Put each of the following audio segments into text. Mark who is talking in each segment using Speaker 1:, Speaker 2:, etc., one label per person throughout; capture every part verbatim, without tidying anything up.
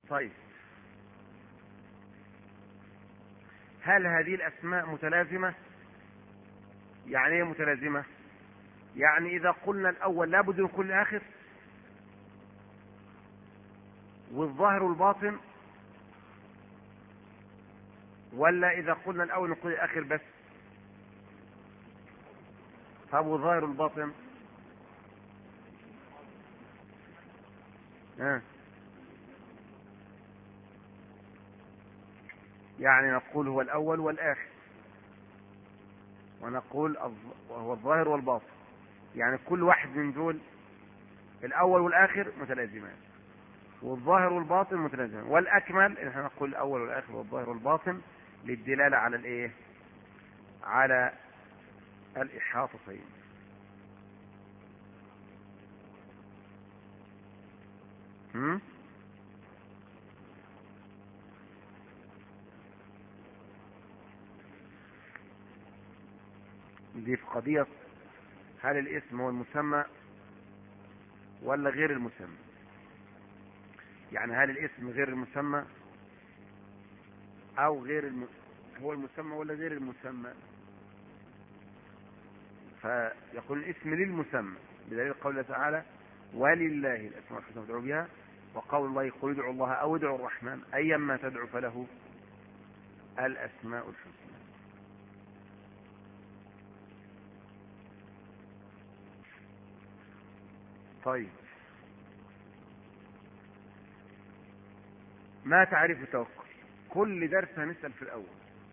Speaker 1: طيب، هل هذه الأسماء متلازمة؟ يعني ايه متلازمة؟ يعني إذا قلنا الأول لابد من كل آخر، والظاهر والباطن، ولا إذا قلنا الأول نقول الآخر بس؟ طب والظاهر والباطن؟ آه. يعني نقول هو الأول والآخر، ونقول هو الظاهر والباطن، يعني كل واحد من دول الأول والآخر متلازمان، والظاهر والباطن متلازمان، والأكمل إن احنا نقول الأول والآخر والظاهر والباطن للدلالة على الإيه؟ على الإحاطتين. هم؟ دي في قضية هل الاسم هو المسمى ولا غير المسمى؟ يعني هل الاسم غير المسمى او غير الم... هو المسمى ولا غير المسمى؟ فيقول الاسم للمسمى بدليل قول الله تعالى ولله الاسماء الحسنى فادعوا بها، وقول الله قل ادعوا الله او ادعوا الرحمن ايما تدعو فله الاسماء الحسنى. طيب، ما تعريف التوكل؟ كل درس هنسأل في الأول.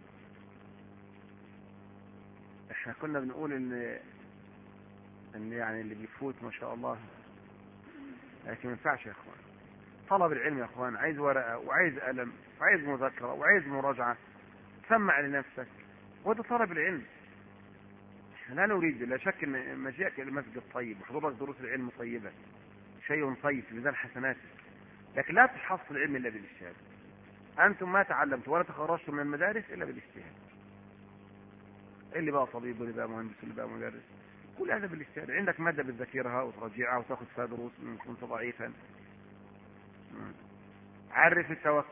Speaker 1: احنا كنا بنقول ان ان يعني اللي بيفوت ما شاء الله، لكن ما ينفعش يا اخوان. طلب العلم يا اخوان عايز ورقة وعايز قلم وعايز مذاكرة وعايز مراجعة، تسمع لنفسك، وده طلب العلم. احنا لا نريد، لا شك ان مجيئك الى المسجد طيب وحضورك دروس العلم طيبة، شيء طيب في ميزان حسناتك، لكن لا تحصل العلم الا بالاجتهاد. انتم ما تعلمتم ولا تخرجتم من المدارس الا بالاجتهاد. اللي بقى طبيب واللي بقى مهندس واللي بقى مدرس، كل هذا بالاجتهاد. عندك مادة بتذاكرها وتراجعها وتاخذ فيها دروس من كنت ضعيفا. عرف التوكل.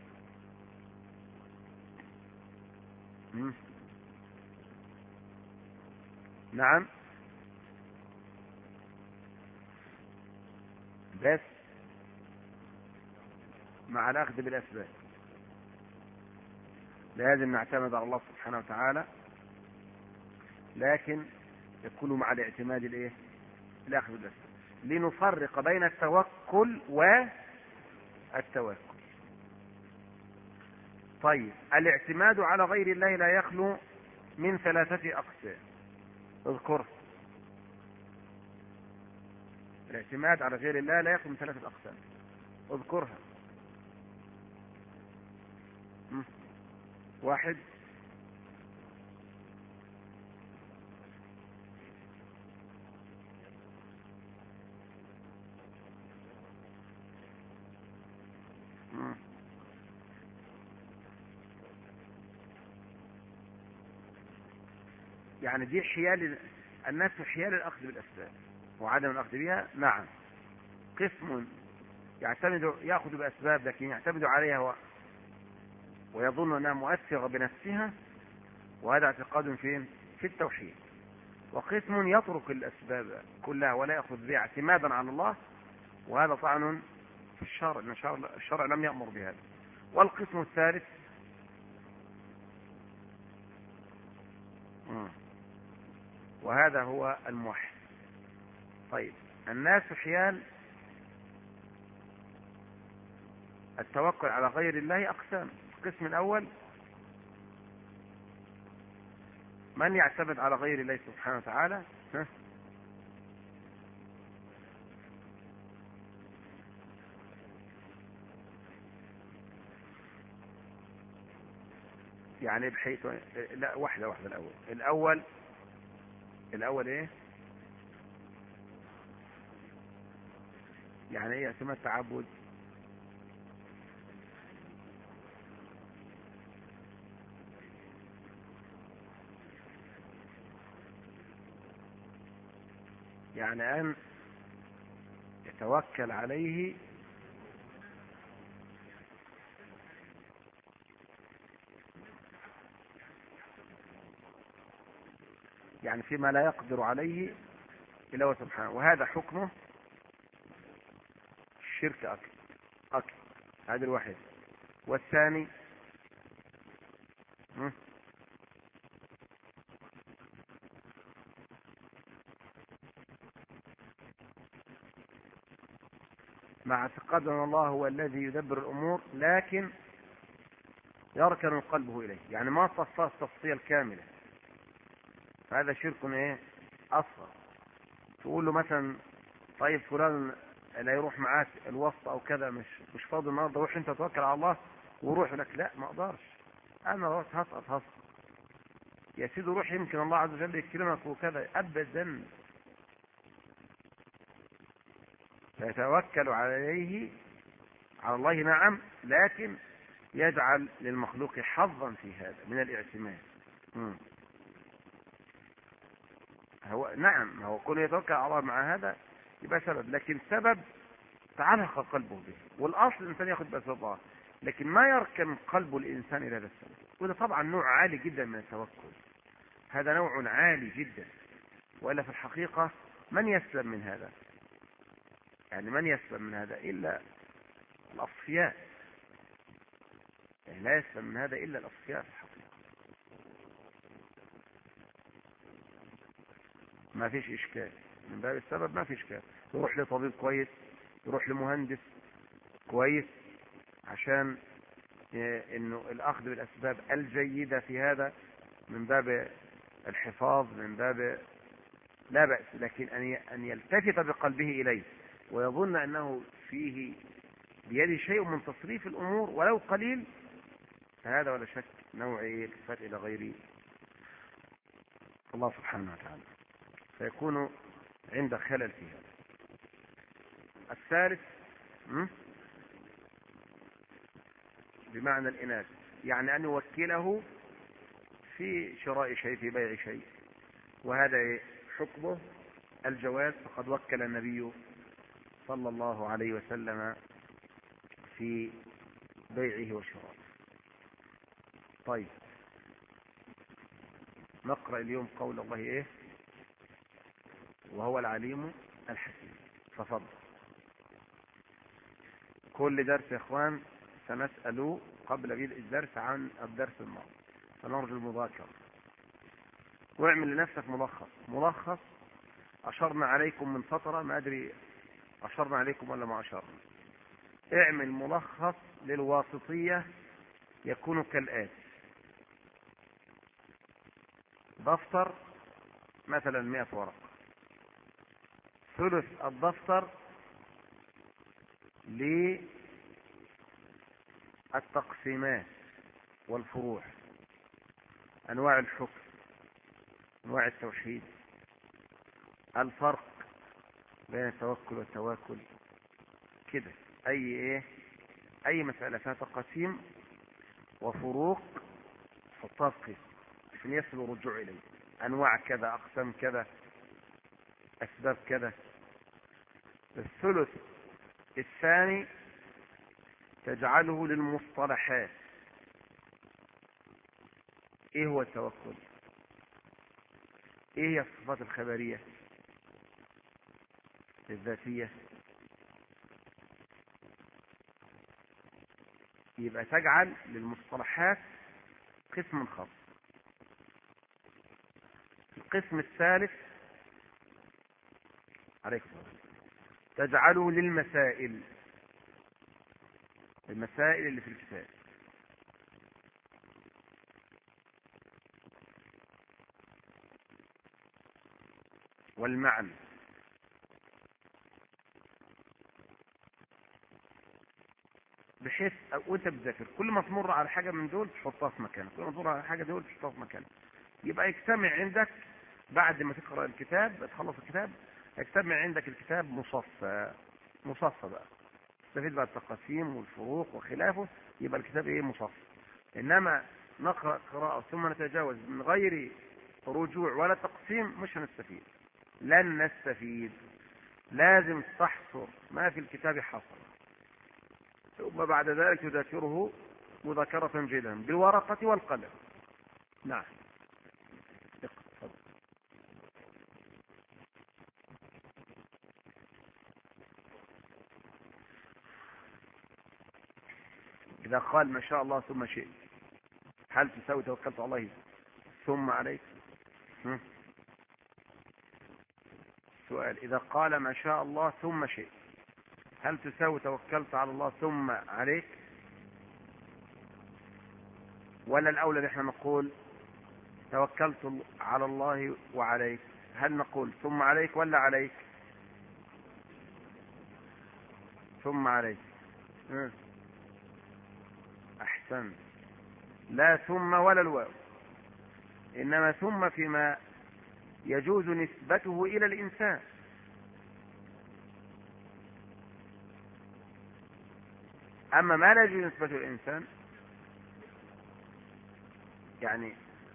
Speaker 1: نعم، بس مع الأخذ بالأسباب. لازم نعتمد على الله سبحانه وتعالى، لكن يكون مع الاعتماد الايه؟ الأخذ بالأسباب، لنفرق بين التوكل والتوكل. طيب، الاعتماد على غير الله لا يخلو من ثلاثة أقسام، اذكر. الاعتماد على غير الله لا يخلو من ثلاثة أقسام، اذكرها. واحد، يعني دي حيال الناس، حيال الأخذ بالأسباب وعدم الأخذ بها. نعم، قسم يعتمد يأخذ بأسباب لكن يعتمد عليها و... ويظن أنها مؤثرة بنفسها، وهذا اعتقاد فين؟ في التوحيد. وقسم يترك الأسباب كلها ولا يأخذ بها اعتمادا على الله، وهذا طعن في الشرع، إن الشرع لم يأمر بهذا. والقسم الثالث وهذا هو الموحد. طيب، الناس حيال التوكل على غير الله أقسام. القسم الأول من يعتمد على غير الله سبحانه وتعالى، يعني بحيث لا، واحدة واحدة. الأول الأول الأول إيه؟ يعني إيه اعتماد تعبد؟ يعني أن يتوكل عليه يعني فيما لا يقدر عليه إلا هو سبحانه، وهذا حكمه الشرك أكبر أكبر. هذا الواحد. والثاني م? مع اعتقاد أن الله هو الذي يدبر الأمور لكن يركن قلبه إليه، يعني ما تصفى التفصيل الكاملة، هذا شرك ايه أصغر. تقول له مثلا طيب فلان لا يروح معاك الوسط أو كذا، مش مش فاضي النهارده، روح أنت توكل على الله وروح لك. لا ما أقدرش، أنا روح هسقط هسقط يا سيدي، روح يمكن الله عز وجل يكرمك وكذا. أبدا، فيتوكل عليه على الله نعم، لكن يجعل للمخلوق حظا في هذا من الاعتماد. مم. هو نعم، هو كل يتوكل على الله مع هذا يبقى سبب، لكن سبب تعلق قلبه به، والاصل الانسان ياخذ باسباب الله، لكن ما يركن قلب الانسان الى هذا السبب. وده طبعا نوع عالي جدا من التوكل، هذا نوع عالي جدا، والا في الحقيقه من يسلم من هذا؟ يعني من يسلم من هذا الا الاصفياء، يعني لا يسلم من هذا الا الاصفياء في الحقيقه. ما فيش اشكال من باب السبب، ما فيش اشكال. يروح لطبيب كويس، يروح لمهندس كويس، عشان انه الاخذ بالاسباب الجيدة في هذا من باب الحفاظ، من باب لا بأس، لكن ان يلتفت بقلبه اليه ويظن انه فيه بيده شيء من تصريف الامور ولو قليل، فهذا ولا شك نوع التفات الى غير الله سبحانه وتعالى، فيكون عند خلل في هذا. الثالث بمعنى الإناث، يعني أن يوكله في شراء شيء، في بيع شيء، وهذا حكمه الجواز، فقد وكل النبي صلى الله عليه وسلم في بيعه وشرائه. طيب نقرأ اليوم قول الله ايه؟ وهو العليم الحكيم. ففضل كل درس يا اخوان سنسأل قبل بدء الدرس عن الدرس الماضي، فنرجو المذاكرة، واعمل لنفسك ملخص. ملخص أشرنا عليكم من فترة، ما أدري أشرنا عليكم ولا ما أشرنا. اعمل ملخص للواسطية يكون كالآتي: دفتر مثلا مئة ورقة، ثلث الدفتر للتقسيمات والفروع، أنواع الحكم، أنواع التوحيد، الفرق بين التوكل والتواكل، كده أي إيه أي مسألة فيها تقاسيم وفروق حطها في قسم عشان يسهل الرجوع إليه. أنواع كذا، أقسام كذا، أسباب كذا. الثلث الثاني تجعله للمصطلحات. ايه هو التوكل؟ ايه هي الصفات الخبرية الذاتية؟ يبقى تجعل للمصطلحات قسم خاص. القسم الثالث عليكم تجعله للمسائل، المسائل اللي في الكتاب. والمعنى، بحيث وانت بتذاكر كل ما تمر على حاجة من دول تحطها في مكانها، كل ما تمر على حاجة دول تحطها في مكانها، يبقى يجتمع عندك بعد ما تقرأ الكتاب، تخلص الكتاب يجتمع عندك الكتاب مصفى مصفى بقى، تستفيد بقى التقاسيم والفروق وخلافه، يبقى الكتاب ايه؟ مصفى. انما نقرأ قراءة ثم نتجاوز من غير رجوع ولا تقسيم مش هنستفيد، لن نستفيد. لازم تحصر ما في الكتاب حصر، ثم بعد ذلك تذاكره مذاكرة جيدا بالورقة والقلم. نعم. إذا قال ما شاء الله ثم شئت هل تساوي توكلت على الله ثم عليك؟ هم؟ سؤال، إذا قال ما شاء الله ثم شئت هل تساوي توكلت على الله ثم عليك؟ ولا الأولى نحن نقول توكلت على الله وعليك؟ هل نقول ثم عليك ولا عليك؟ ثم عليك. اه. أحسن. لا ثم ولا الواو، إنما ثم فيما يجوز نسبته إلى الإنسان. أما ما لا يجوز نسبته إلى الإنسان يعني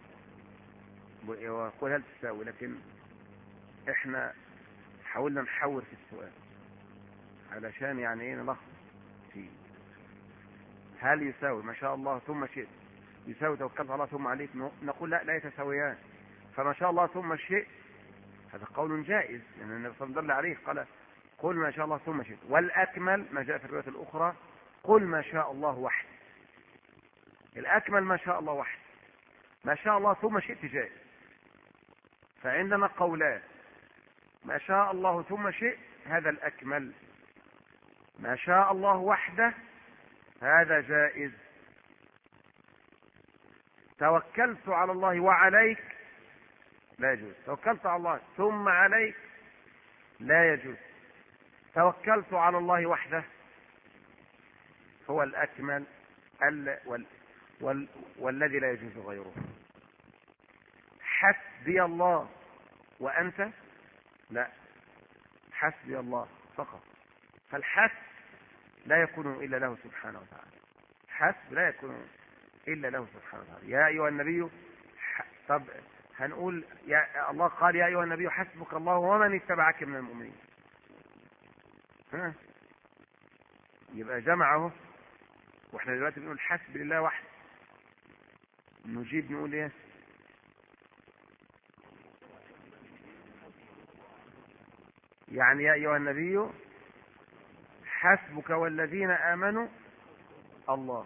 Speaker 1: ويقول هل تساوي، لكن احنا حاولنا نحور في السؤال علشان يعني ايه نلخص فيه. هل يساوي ما شاء الله ثم شئت يساوي توكلت على الله ثم عليك؟ نقول لا، لا يتساويان. فما شاء الله ثم شئت هذا قول جائز، لأن يعني النبي صلى الله عليه وسلم دل عليه قال قل ما شاء الله ثم شئت، والأكمل ما جاء في الرواية الأخرى قل ما شاء الله وحده. الأكمل ما شاء الله وحده، ما شاء الله ثم شئت جائز. فعندنا قولان، ما شاء الله ثم شئت هذا الأكمل، ما شاء الله وحده هذا جائز. توكلت على الله وعليك لا يجوز. توكلت على الله ثم عليك لا يجوز. توكلت على الله وحده هو الأكمل ال وال وال والذي لا يجوز غيره. حسبي الله وأنت لا، حسبي الله فقط. فالحسب لا يكون إلا له سبحانه وتعالى، حسب لا يكون إلا له سبحانه وتعالى. يا أيها النبي ح... طب هنقول يا الله قال يا أيها النبي حسبك الله ومن اتبعك من المؤمنين، ها يبقى جمعه. واحنا دلوقتي بنقول حسب لله وحده، نجيب نقول ايه؟ يعني يا أيها النبي حسبك والذين آمنوا الله،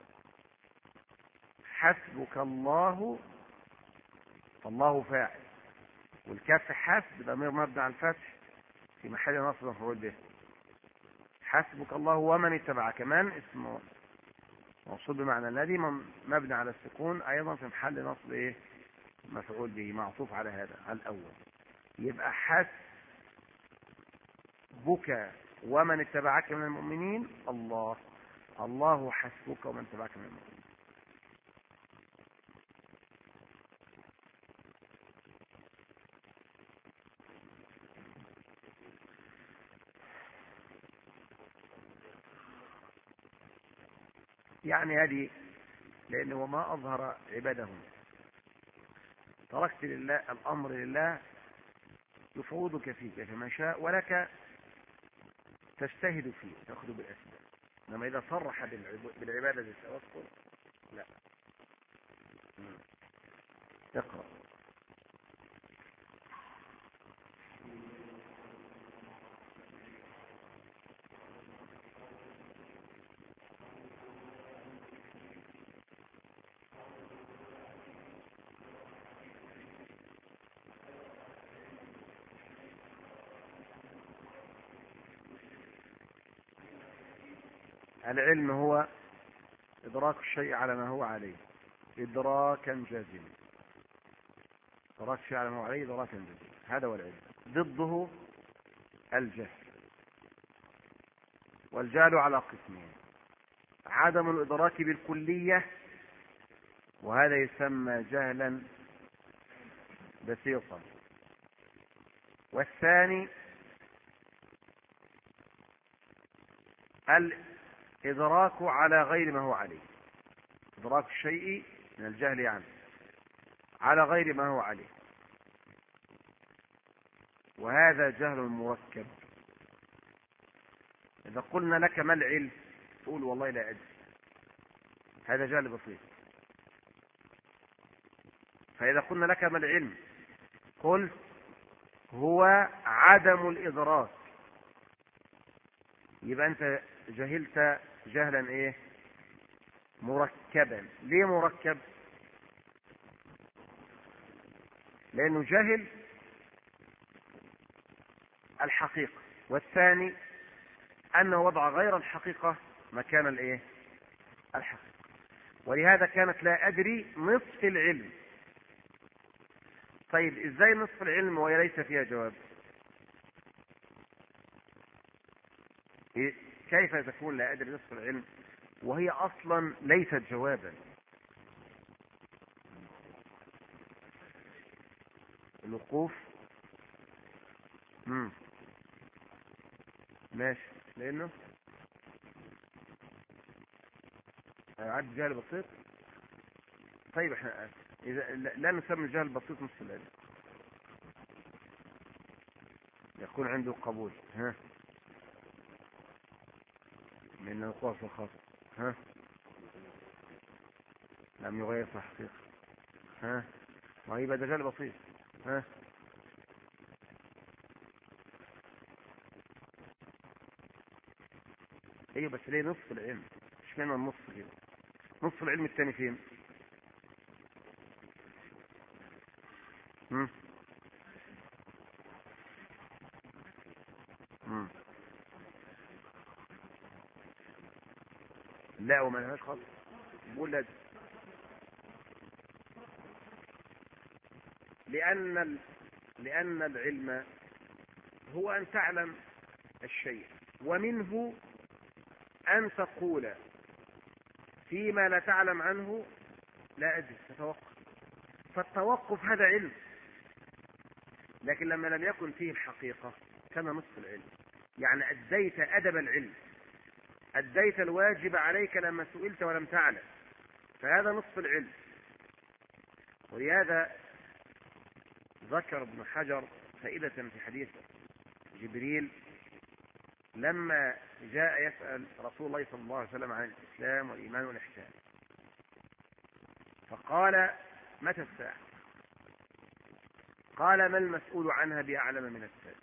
Speaker 1: حسبك الله، الله فاعل، والكاف حسب ضمير مبني على الفتح في محل نصب مفعول به. حسبك الله ومن اتبع كمان اسمه موصول بمعنى الذي مبني على السكون ايضا في محل نصب ايه؟ مفعول به معطوف على هذا على الاول. يبقى حسبك ومن اتبعك من المؤمنين الله، الله حسبك ومن اتبعك من المؤمنين. يعني هذه لأنه وما أظهر عبادهم تركت لله الأمر لله يفوضك فيه كما شاء ولك تجتهد فيه تأخذ بالأسباب. إنما إذا صرح بالعبادة بالتوكل لا. اقرأ. العلم هو إدراك الشيء على ما هو عليه إدراكا جازما. إدراك الشيء على ما هو عليه إدراكا جازما، هذا هو العلم. ضده الجهل، والجهل على قسمين: عدم الإدراك بالكلية وهذا يسمى جهلا بسيطا، والثاني الإدراك على غير ما هو عليه، إدراك الشيء من الجهل يعني على غير ما هو عليه، وهذا جهل مركب. إذا قلنا لك ما العلم تقول والله لا أدري، هذا جهل بسيط. فإذا قلنا لك ما العلم قلت هو عدم الإدراك، يبقى أنت جهلت جهلا إيه؟ مركبا. ليه مركب؟ لأنه جهل الحقيقة، والثاني أنه وضع غير الحقيقة مكان الإيه؟ الحقيقة. ولهذا كانت لا أدري نصف العلم. طيب إزاي نصف العلم وهي ليس فيها جواب؟ كيف تكون لا أدري نصف العلم وهي أصلا ليست جوابا؟ الوقوف. امم ماشي. لأنه عد جهل بسيط. طيب احنا إذا لا نسمي الجهل البسيط نصف العلم، يكون عنده قبول. ها من الوقوع في الخاص. ها لم يغير في الحقيقة. ها ما يبقى ده جهل بسيط. ها ايوه بس ليه نصف العلم؟ مش معنى النص كده. نصف العلم الثاني فين؟ مم. مم. لا وما لهاش خالص. بقول لك لأن ال... لأن العلم هو أن تعلم الشيء، ومنه أن تقول فيما لا تعلم عنه لا أدري، تتوقف. فالتوقف هذا علم، لكن لما لم يكن فيه الحقيقة كان نصف العلم. يعني أديت أدب العلم، أديت الواجب عليك لما سئلت ولم تعلم، فهذا نصف العلم. ولهذا ذكر ابن حجر فائدة في حديث جبريل لما جاء يسأل رسول الله صلى الله عليه وسلم عن الإسلام والإيمان والإحسان، فقال متى الساعة؟ قال ما المسؤول عنها بأعلم من السائل.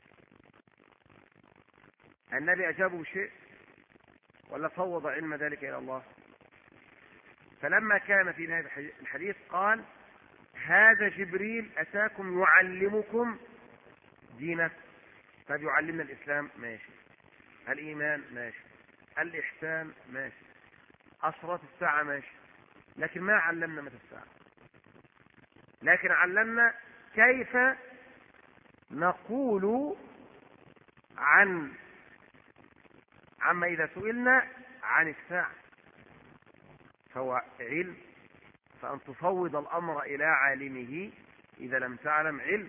Speaker 1: النبي أجابه بشيء ولا فوض علم ذلك إلى الله؟ فلما كان في نهاية الحديث قال هذا جبريل أتاكم يعلمكم دينكم. طيب يعلمنا الإسلام ماشي، الإيمان ماشي، الإحسان ماشي، أشراط الساعة ماشي، لكن ما علمنا متى الساعة. لكن علمنا كيف نقول عن عما إذا سئلنا عن الساعة، فهو علم. فأن تفوض الأمر إلى عالمه إذا لم تعلم علم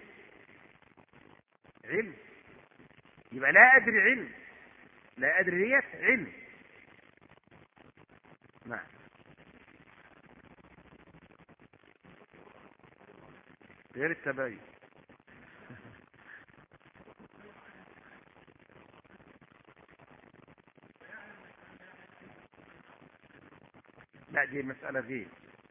Speaker 1: علم يبقى لا أدري علم، لا أدري هي علم. نعم. غير التباين. لا دي مسألة دي،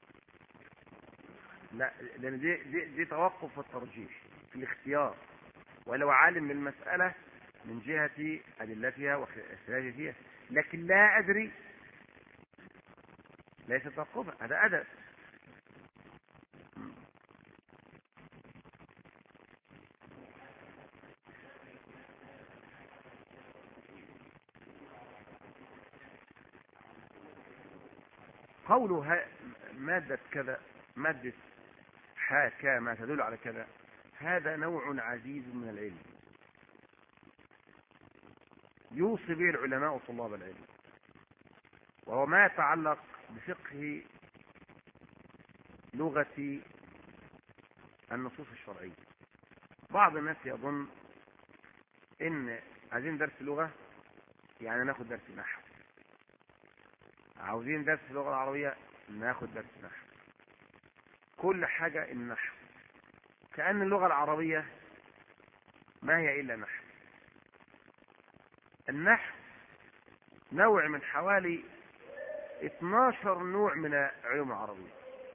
Speaker 1: لا لأن دي, دي, دي توقف والترجيح في الاختيار، ولو عالم بالمسألة من جهة أدلتها واختلافها فيها، لكن لا أدري ليس توقفا، هذا أدب. قوله مادة كذا، مادة حاكى ما تدل على كذا، هذا نوع عزيز من العلم يوصي به العلماء وطلاب العلم، وهو ما يتعلق بفقه لغة النصوص الشرعية. بعض الناس يظن ان عايزين درس لغة يعني ناخد درس نحو، عاوزين درس اللغة العربية ناخد درس نحو، كل حاجة النحو، كأن اللغة العربية ما هي إلا نحو. النحو نوع من حوالي اثناشر نوع من علوم العربية،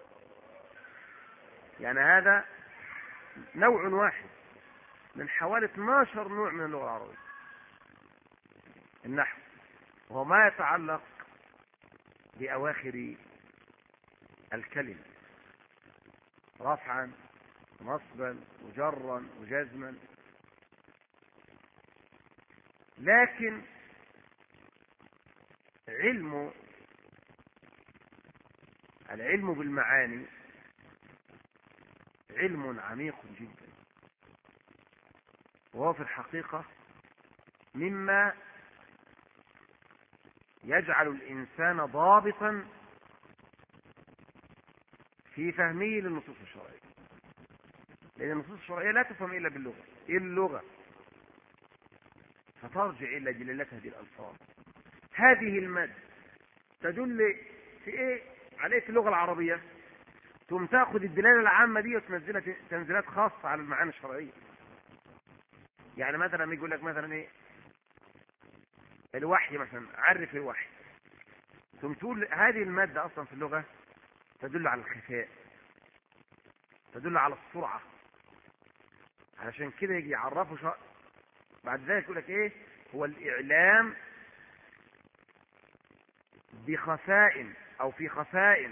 Speaker 1: يعني هذا نوع واحد من حوالي اثناشر نوع من اللغة العربية، النحو، وهو ما يتعلق بأواخر الكلمة رفعا نصبا وجرا وجزما. لكن علم العلم بالمعاني علم عميق جدا، وهو في الحقيقة مما يجعل الإنسان ضابطا في فهمه للنصوص الشرعية، لأن النصوص الشرعية لا تفهم إلا باللغة. إيه اللغة؟ فترجع إلى جلالة هذه الألفاظ. هذه المادة تدل في إيه عليه في اللغة العربية، ثم تأخذ الدلالة العامة دي وتنزلها تنزيلات خاصة على المعاني الشرعية. يعني مثلا يقول لك مثلا إيه الوحي مثلا، عرف الوحي، ثم تقول هذه المادة أصلا في اللغة تدل على الخفاء، تدل على السرعة. علشان كده يجي يعرفه شرع. بعد ذلك يقول لك ايه هو الإعلام بخفاء او في خفاء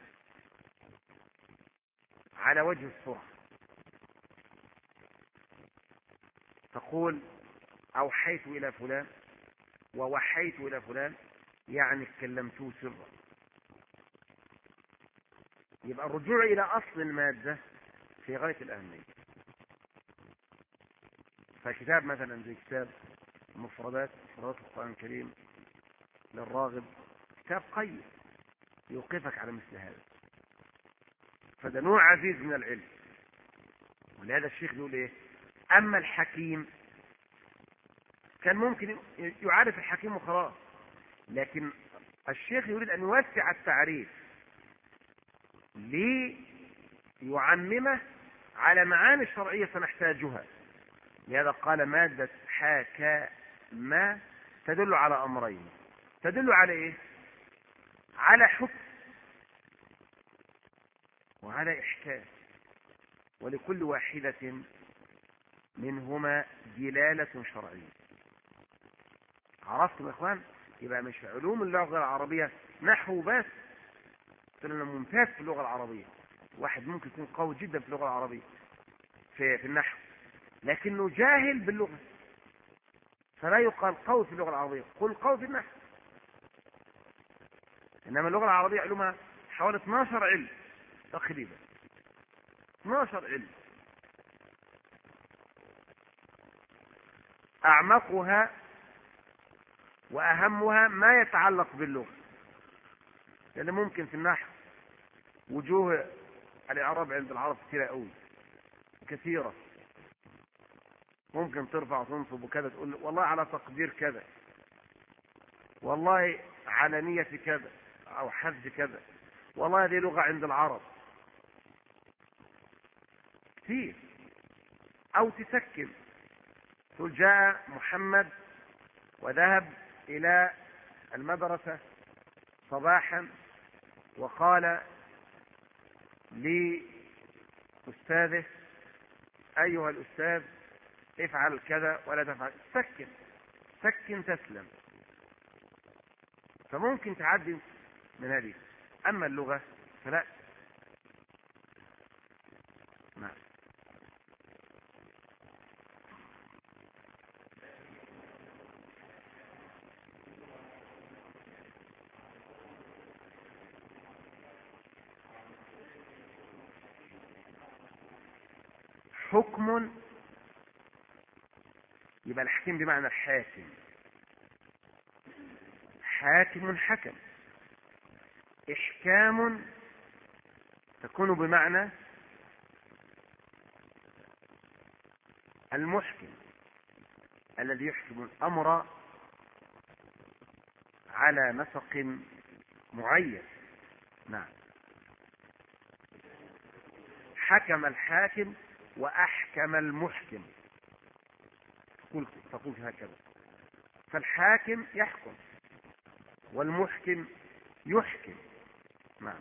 Speaker 1: على وجه السرعة. تقول اوحيت الى فلان ووحيت الى فلان، يعني كلمته سرا. يبقى الرجوع الى اصل المادة في غاية الاهمية. فكتاب مثلا زي كتاب مفردات مفردات القرآن الكريم للراغب كتاب قيم يوقفك على مثل هذا، فده نوع عزيز من العلم. ولهذا الشيخ يقول ايه اما الحكيم، كان ممكن يعرف الحكيم وخلاص، لكن الشيخ يريد ان يوسع التعريف ليعممه على معاني شرعية سنحتاجها. لهذا قال مادة حاكى ما تدل على امرين. تدل على ايه؟ على حكم وعلى احكام، ولكل واحدة منهما دلالة شرعية. عرفتم يا اخوان؟ يبقى مش علوم اللغة العربية نحو بس، لأنه ممتاز في اللغة العربية. واحد ممكن يكون قوي جدا في اللغة العربية في, في النحو، لكنه جاهل باللغة، فلا يقال قوي في اللغة العربية، قل قوي في النحو. إنما اللغة العربية علومها حوالي اثناشر علم تقريبا، اثناشر علم. أعمقها وأهمها ما يتعلق باللغة، لأن يعني ممكن في النحو وجوه الإعراب عند العرب كثيرة قوي كثيرة، ممكن ترفع وتنصب وكذا، تقول والله على تقدير كذا، والله على نية كذا أو حذف كذا، والله هذه لغة عند العرب كثير. أو تسكن تقول جاء محمد وذهب إلى المدرسة صباحا وقال لأستاذه أيها الأستاذ افعل كذا ولا تفعل. سكن سكن تسلم. فممكن تعدي من هذه. أما اللغة فلا. نعم. حكم يبقى الحكيم بمعنى الحاكم. حاكم حكم. إحكام تكون بمعنى المحكم الذي يحكم الأمر على نسق معين. نعم. حكم الحاكم وأحكم المحكم، تقول تقول هكذا. فالحاكم يحكم والمحكم يحكم. نعم.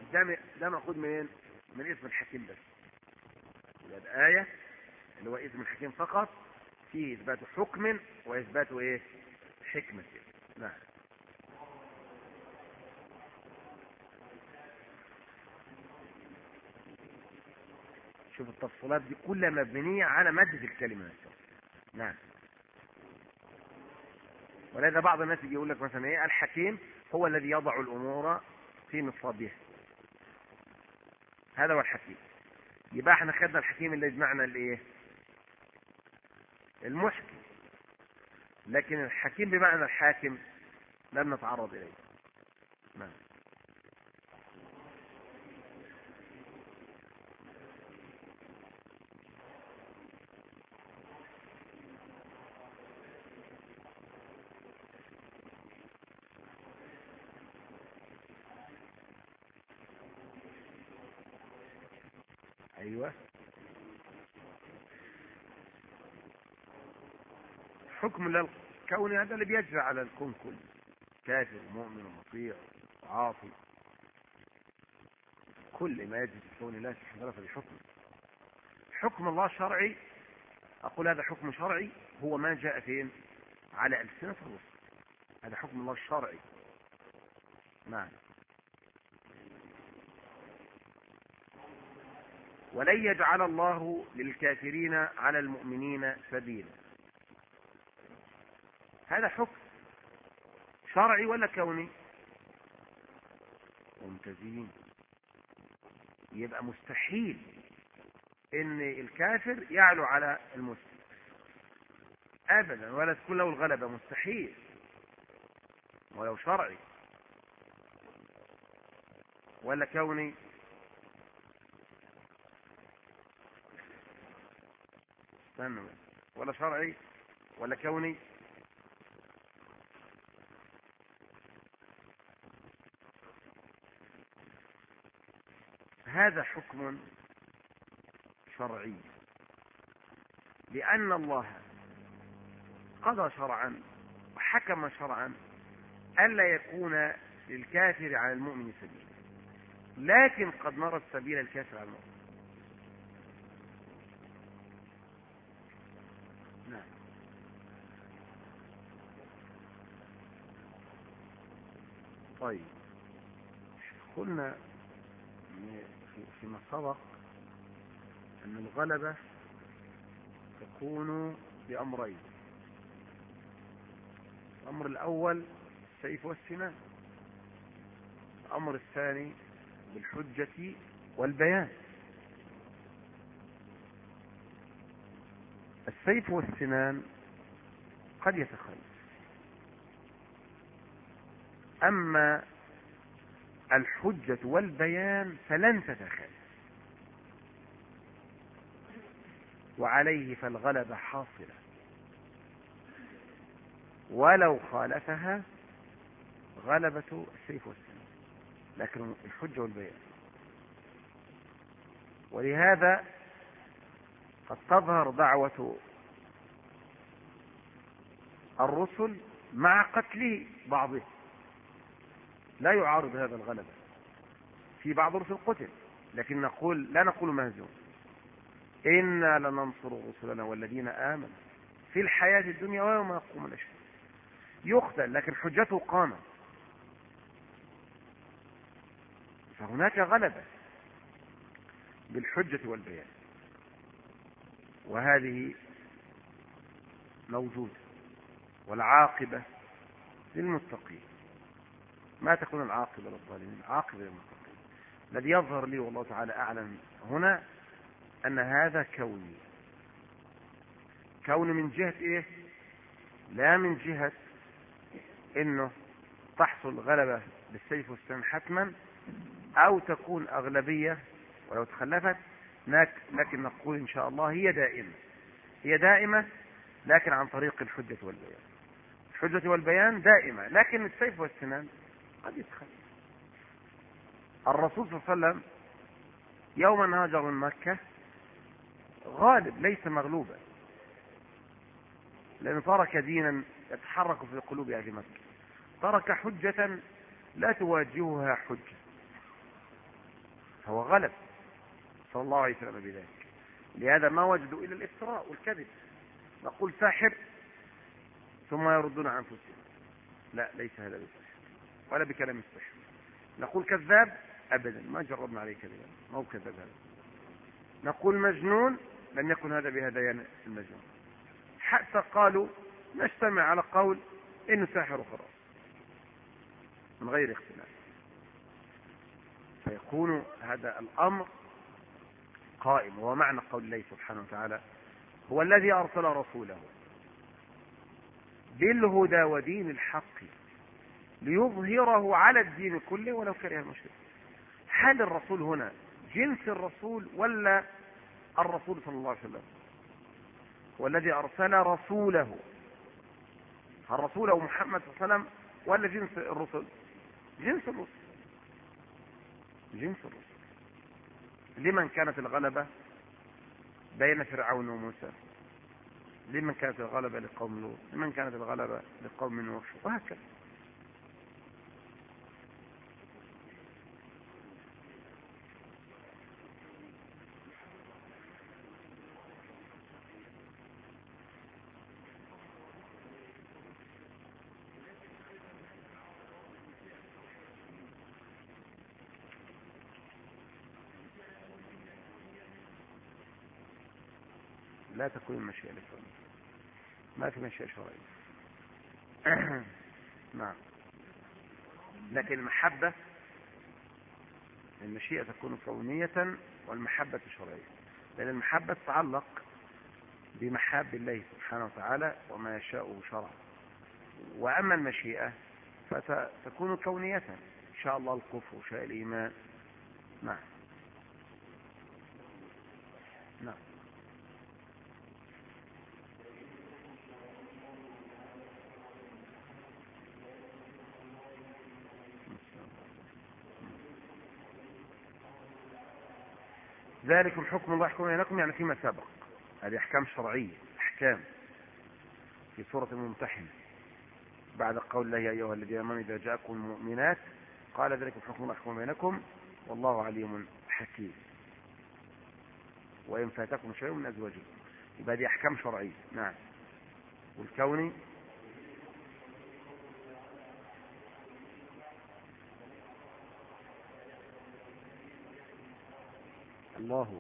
Speaker 1: ده ده مأخوذ منين؟ من اسم الحكيم بس. يبقى الآية اللي هو اسم الحكيم فقط فيه إثبات حكم وإثبات إيه؟ حكمة. نعم. شوف التفصيلات دي كلها مبنية على مادة الكلمة. نعم. ولذا بعض الناس يجي يقول لك مثلا ايه الحكيم هو الذي يضع الامور في نصابها. هذا هو الحكيم. يبقى احنا خدنا الحكيم اللي يجمعنا الايه؟ المحكم. لكن الحكيم بمعنى الحاكم لم نتعرض اليه. نعم. ايوه. حكم الله الكوني هذا اللي بيجري على الكون كله، كافر ومؤمن ومطيع وعاصي، كل ما يجري في كون الله سبحانه وتعالى بحكم. حكم الله الشرعي، اقول هذا حكم شرعي هو ما جاء فين؟ على ألسنة الرسل. هذا حكم الله الشرعي. نعم. ولن يجعل الله للكافرين على المؤمنين سبيلا. هذا حكم شرعي ولا كوني؟ ممتازين. يبقى مستحيل ان الكافر يعلو على المسلم ابدا، ولا تكون له الغلبة، مستحيل ولو شرعي. ولا كوني؟ استنى، ولا شرعي ولا كوني؟ هذا حكم شرعي، لأن الله قضى شرعا وحكم شرعا ألا يكون للكافر على المؤمن سبيل، لكن قد نرى سبيل الكافر على المؤمن. نعم. طيب، قلنا فيما سبق أن الغلبة تكون بأمرين. الأمر الأول السيف والسنان، الأمر الثاني بالحجة والبيان. السيف والسنان قد يتخلف، أما الحجة والبيان فلن تتخلف، وعليه فالغلبة حاصلة ولو خالفها غلبة السيف والسنان، لكن الحجة والبيان. ولهذا قد تظهر دعوة الرسل مع قتل بعضهم، لا يعارض هذا الغلبة. في بعض الرسل قتل، لكن نقول لا نقول مهزوم. إنا لننصر رسلنا والذين آمنوا في الحياة الدنيا ويوم يقوم الأشهاد. يقتل لكن حجته قامت، فهناك غلبة بالحجة والبيان، وهذه موجودة. والعاقبة للمتقين. ما تكون العاقبة للظالمين، عاقبة للمتقين. الذي يظهر لي والله تعالى أعلم هنا أن هذا كوني. كون من جهة إيه؟ لا من جهة إنه تحصل غلبة بالسيف والسن حتما، أو تكون أغلبية ولو تخلفت، لكن نقول إن شاء الله هي دائمة، هي دائمة لكن عن طريق الحجة والبيان. الحجة والبيان دائمة، لكن السيف والسنان قد يتخلف. الرسول صلى الله عليه وسلم يوم هاجر من مكة غالب ليس مغلوبا، لأنه ترك دينا يتحرك في قلوب أهل مكة، ترك حجة لا تواجهها حجة، هو غلب صلى الله عليه وسلم بذلك. لهذا ما وجدوا إلا الافتراء والكذب. نقول ساحر ثم يردون عن أنفسهم، لا ليس هذا بالسحر ولا بكلام السحر. نقول كذاب، أبدا ما جربنا عليه كذبا، ما هو كذاب هذا. نقول مجنون، لم يكن هذا بهذيان المجنون. حتى قالوا نجتمع على قول إنه ساحر وخلاص من غير اختلاف. فيكون هذا الأمر قائم. ومعنى قول الله سبحانه وتعالى هو الذي أرسل رسوله بالهدى ودين الحق ليظهره على الدين كله ولو كره المشركون. هل الرسول هنا جنس الرسول ولا الرسول صلى الله عليه وسلم؟ هو الذي أرسل رسوله. هل رسوله محمد صلى الله عليه وسلم ولا جنس الرسل؟ جنس الرسل، جنس الرسل. لمن كانت الغلبة بين فرعون وموسى؟ لمن كانت الغلبة لقوم لوط؟ لمن كانت الغلبة لقوم نوح؟ وهكذا. لا تكون المشيئة للكون، ما في مشيئة شرعية. نعم. لكن المحبة، المشيئة تكون كونية والمحبة شرعية، لأن المحبة تتعلق بمحاب الله سبحانه وتعالى وما يشاء شرعا. وأما المشيئة فتكون كونية، شاء الله الكفر وشاء الإيمان. نعم. نعم. ذلكم حكم الله يحكم بينكم، يعني فيما سبق. هذه أحكام شرعية، أحكام في سورة الممتحنة بعد قول الله يا أيها الذين آمنوا إذا جاءكم المؤمنات قال ذلكم حكم الله يحكم بينكم والله عليم حكيم وإن فاتكم شيء من أزواجكم. يبقى هذه أحكام شرعية. نعم. والكوني الله.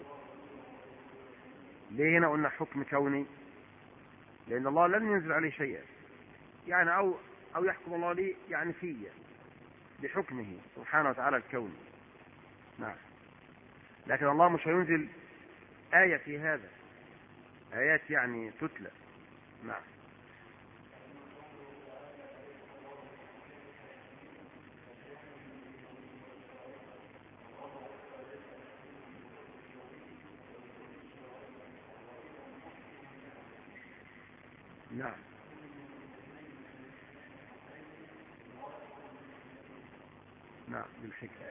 Speaker 1: ليه هنا قلنا حكم كوني؟ لأن الله لم ينزل عليه شيئا، يعني أو أو يحكم الله لي يعني فيه بحكمه سبحانه وتعالى الكوني. نعم. لكن الله مش هينزل آية في هذا، آيات يعني تتلى. نعم. نعم. نعم بالحكمة.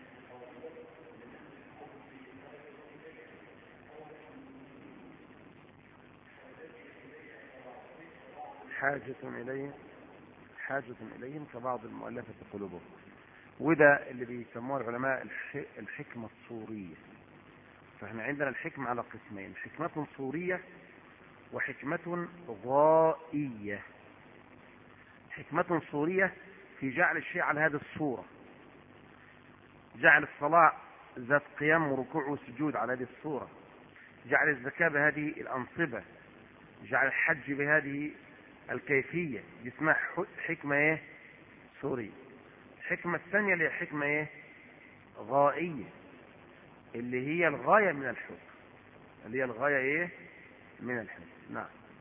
Speaker 1: حاجة إليه حاجة إليهم كبعض المؤلفة قلوبهم. وده اللي بيسموه العلماء الحكمة الصورية. فاحنا عندنا الحكمة على قسمين، حكمة صورية وحكمة غائية. حكمة صورية في جعل الشيء على هذه الصورة، جعل الصلاة ذات قيام وركوع وسجود على هذه الصورة، جعل الزكاة بهذه الأنصبة، جعل الحج بهذه الكيفية. دي اسمها حكمة ايه؟ صورية. الحكمة الثانية اللي هي حكمة ايه؟ غائية، اللي هي الغاية من الحكم، اللي هي الغاية ايه؟ من الحكم. نعم.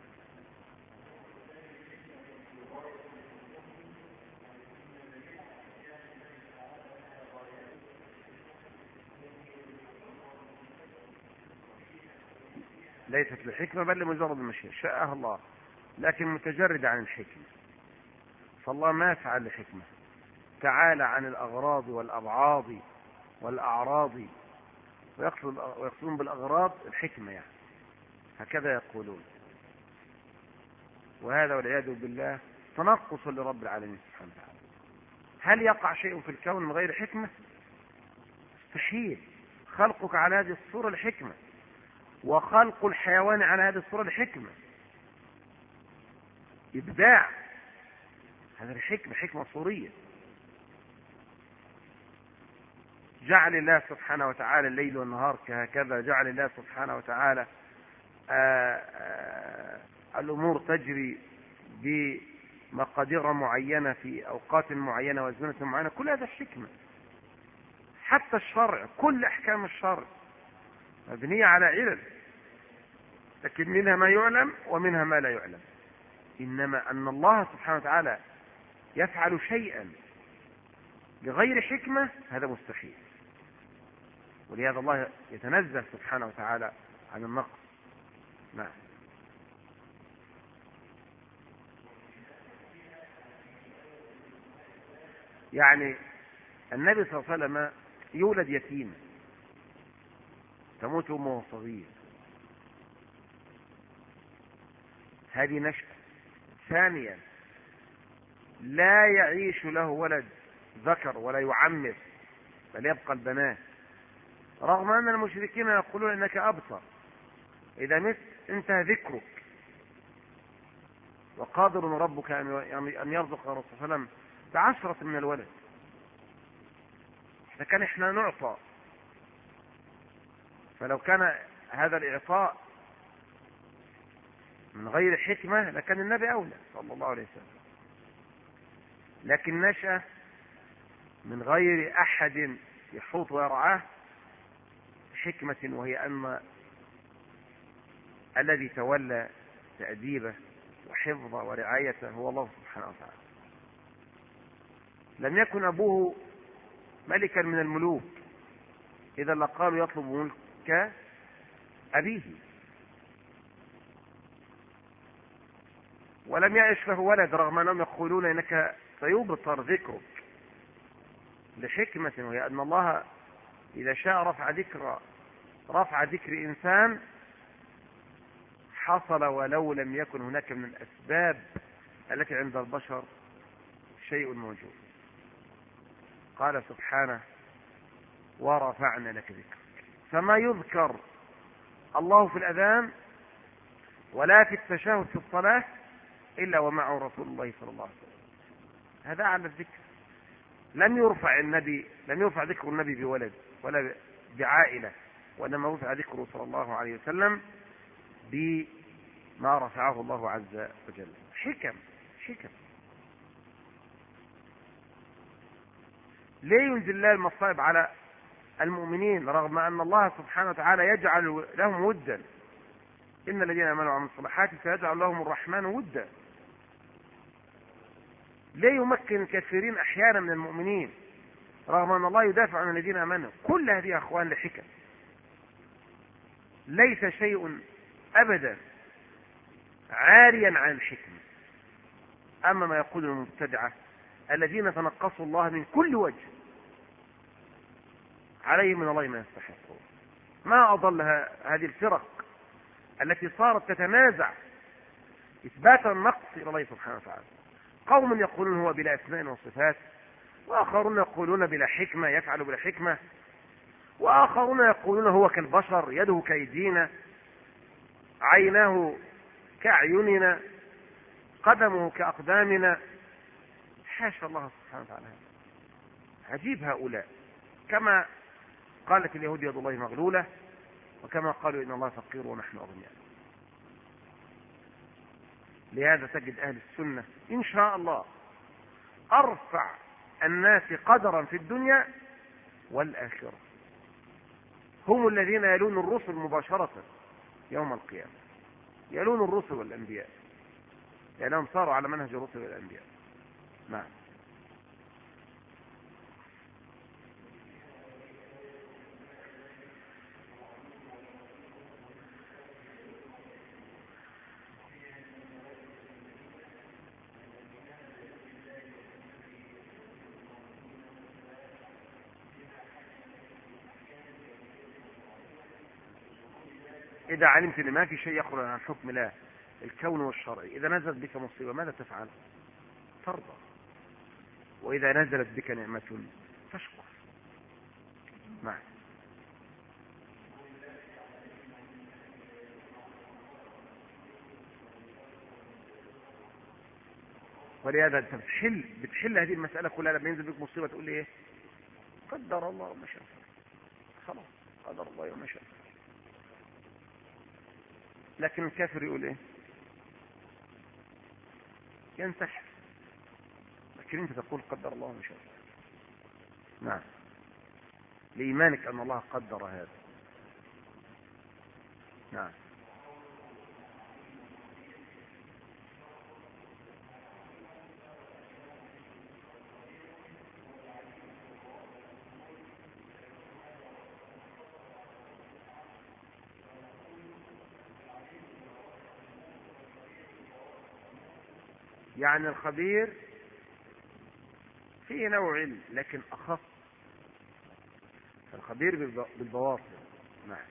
Speaker 1: ليست لحكمة بل لمجرد المشيئة، شاءها الله لكن متجرد عن الحكمة. فالله ما يفعل لحكمة، تعالى عن الأغراض والأبعاض والأعراض، ويقصدون بالأغراض الحكمة يعني، هكذا يقولون. وهذا والعياذ بالله تنقص لرب العالمين سبحانه وتعالى. هل يقع شيء في الكون من غير حكمة؟ مستحيل. خلقك على هذه الصورة لحكمة، وخلق الحيوان على هذه الصورة لحكمة، إبداع، هذا الحكمة، حكمة صورية. جعل الله سبحانه وتعالى الليل والنهار كهكذا، جعل الله سبحانه وتعالى آآ آآ الأمور تجري بمقادير معينة في أوقات معينة وأزمنة معينة، كل هذا الحكمة. حتى الشرع، كل أحكام الشرع مبنية على علل، لكن منها ما يعلم ومنها ما لا يعلم. إنما أن الله سبحانه وتعالى يفعل شيئا بغير حكمة هذا مستحيل، ولهذا الله يتنزه سبحانه وتعالى عن النقص. نعم. يعني النبي صلى الله عليه وسلم يولد يتيم، تموت أمه صغير، هذه نشأة. ثانيا لا يعيش له ولد ذكر ولا يعمر، بل يبقى البنات، رغم أن المشركين يقولون إنك أبصر، إذا مت انتهى ذكرك، وقادر ربك أن يرزق الرسول صلى الله عليه وسلم بعشرة من الولد. إذا كان إحنا نعطى، فلو كان هذا الإعطاء من غير حكمة لكان النبي أولى صلى الله عليه وسلم، لكن نشأ من غير أحد يحوط ويرعاه حكمة، وهي أن الذي تولى تأديبه وحفظه ورعايته هو الله سبحانه وتعالى. لم يكن أبوه ملكا من الملوك، إذا لقالوا يطلب ملك أبيه، ولم يعش له ولد، رغم أنهم يقولون إنك سيبطر ذكرك، لحكمة، وهي أن الله إذا شاء رفع ذكر رفع ذكر إنسان حصل، ولو لم يكن هناك من الأسباب التي عند البشر شيء موجود. قال سبحانه: ورفعنا لك ذكرك. فما يذكر الله في الأذان ولا في التشهد في الصلاة إلا ومعه رسول الله صلى الله عليه وسلم، هذا أعلى الذكر. لم يرفع النبي لم يرفع ذكر النبي بولد ولا بعائلة، وإنما رفع ذكره صلى الله عليه وسلم بما رفعه الله عز وجل. حكم حكم. ليه ينزل الله المصائب على المؤمنين رغم أن الله سبحانه وتعالى يجعل لهم ودا؟ إن الذين آمنوا وعملوا الصالحات سيجعل لهم الرحمن ودا. ليه يمكن الكافرين أحيانا من المؤمنين رغم أن الله يدافع عن الذين آمنوا؟ كل هذه يا أخوان لحكم. ليس شيء أبدا عاريا عن الحكمة. أما ما يقول المبتدعة الذين تنقصوا الله من كل وجه عليهم من الله ما يستحقون، ما أضل هذه الفرق التي صارت تتنازع إثبات النقص إلى الله سبحانه وتعالى. قوم يقولون هو بلا أسماء وصفات، وآخرون يقولون بلا حكمة، يفعل بلا حكمة، وآخرون يقولون هو كالبشر، يده كأيدينا، عيناه كأعيننا، قدمه كأقدامنا. حاشا الله سبحانه وتعالى. عجيب هؤلاء. كما قالت اليهود يد الله مغلولة، وكما قالوا إن الله فقير ونحن أغنياء. لهذا تجد أهل السنة إن شاء الله أرفع الناس قدرا في الدنيا والآخرة، هم الذين يلون الرسل مباشرة يوم القيامة، يلون الرسل والأنبياء، لأنهم صاروا على منهج الرسل والأنبياء. نعم. إذا علمت أن ما في شيء يخرج عن حكم الله الكون والشرعي، إذا نزلت بك مصيبة ماذا تفعل؟ ترضى. وإذا نزلت بك نعمة تشكر. نعم. ولهذا انت بتحل بتحل هذه المسألة كلها لما ينزل بك مصيبة تقول لي ايه؟ قدر الله وما شاء خلاص، قدر الله وما شاء. لكن الكافر يقول ايه؟ ينسحب. لكن انت تقول قدر الله وما شاء. نعم، لإيمانك أن الله قدر هذا. نعم. يعني الخبير فيه نوع علم لكن أخف. الخبير بالبواطن. نعم.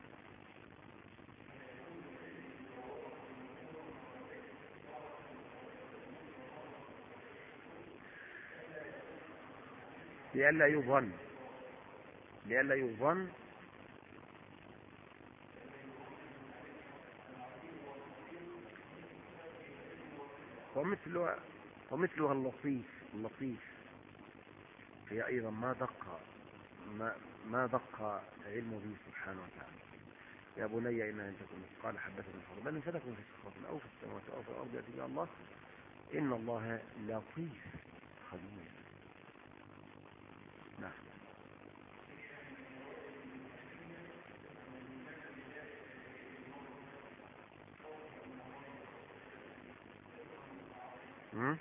Speaker 1: لئلا يظن لئلا يظن ومثلها ومثلها اللطيف اللطيف هي أيضا ما دق ما, ما دق علمه به سبحانه وتعالى. يا بني إنها إن تكن مثقال حبة من خردل فتكن في صخرة أو في السماوات أو في الأرض يأتي بها الله إن الله لطيف خبير. نعم. امم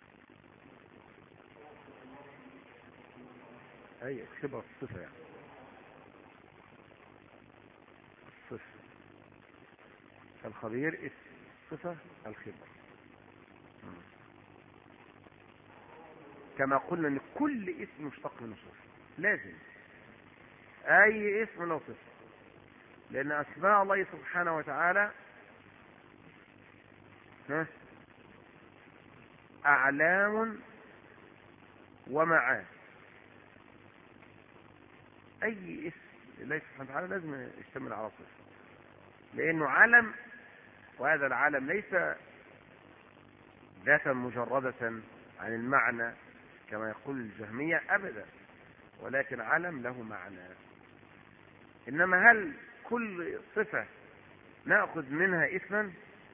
Speaker 1: أي اكتبها الصفة يعني الصفة. الخبير اسم، صفة الخبر. كما قلنا ان كل اسم مشتق من صفة، لازم اي اسم له صفة، لان اسماء الله سبحانه وتعالى اعلام ومعاني. اي اسم الله سبحانه وتعالى لازم يشتمل على صفة، لانه علم، وهذا العالم ليس ذاتا مجردة عن المعنى كما يقول الجهمية ابدا، ولكن علم له معنى. انما هل كل صفة نأخذ منها اسما؟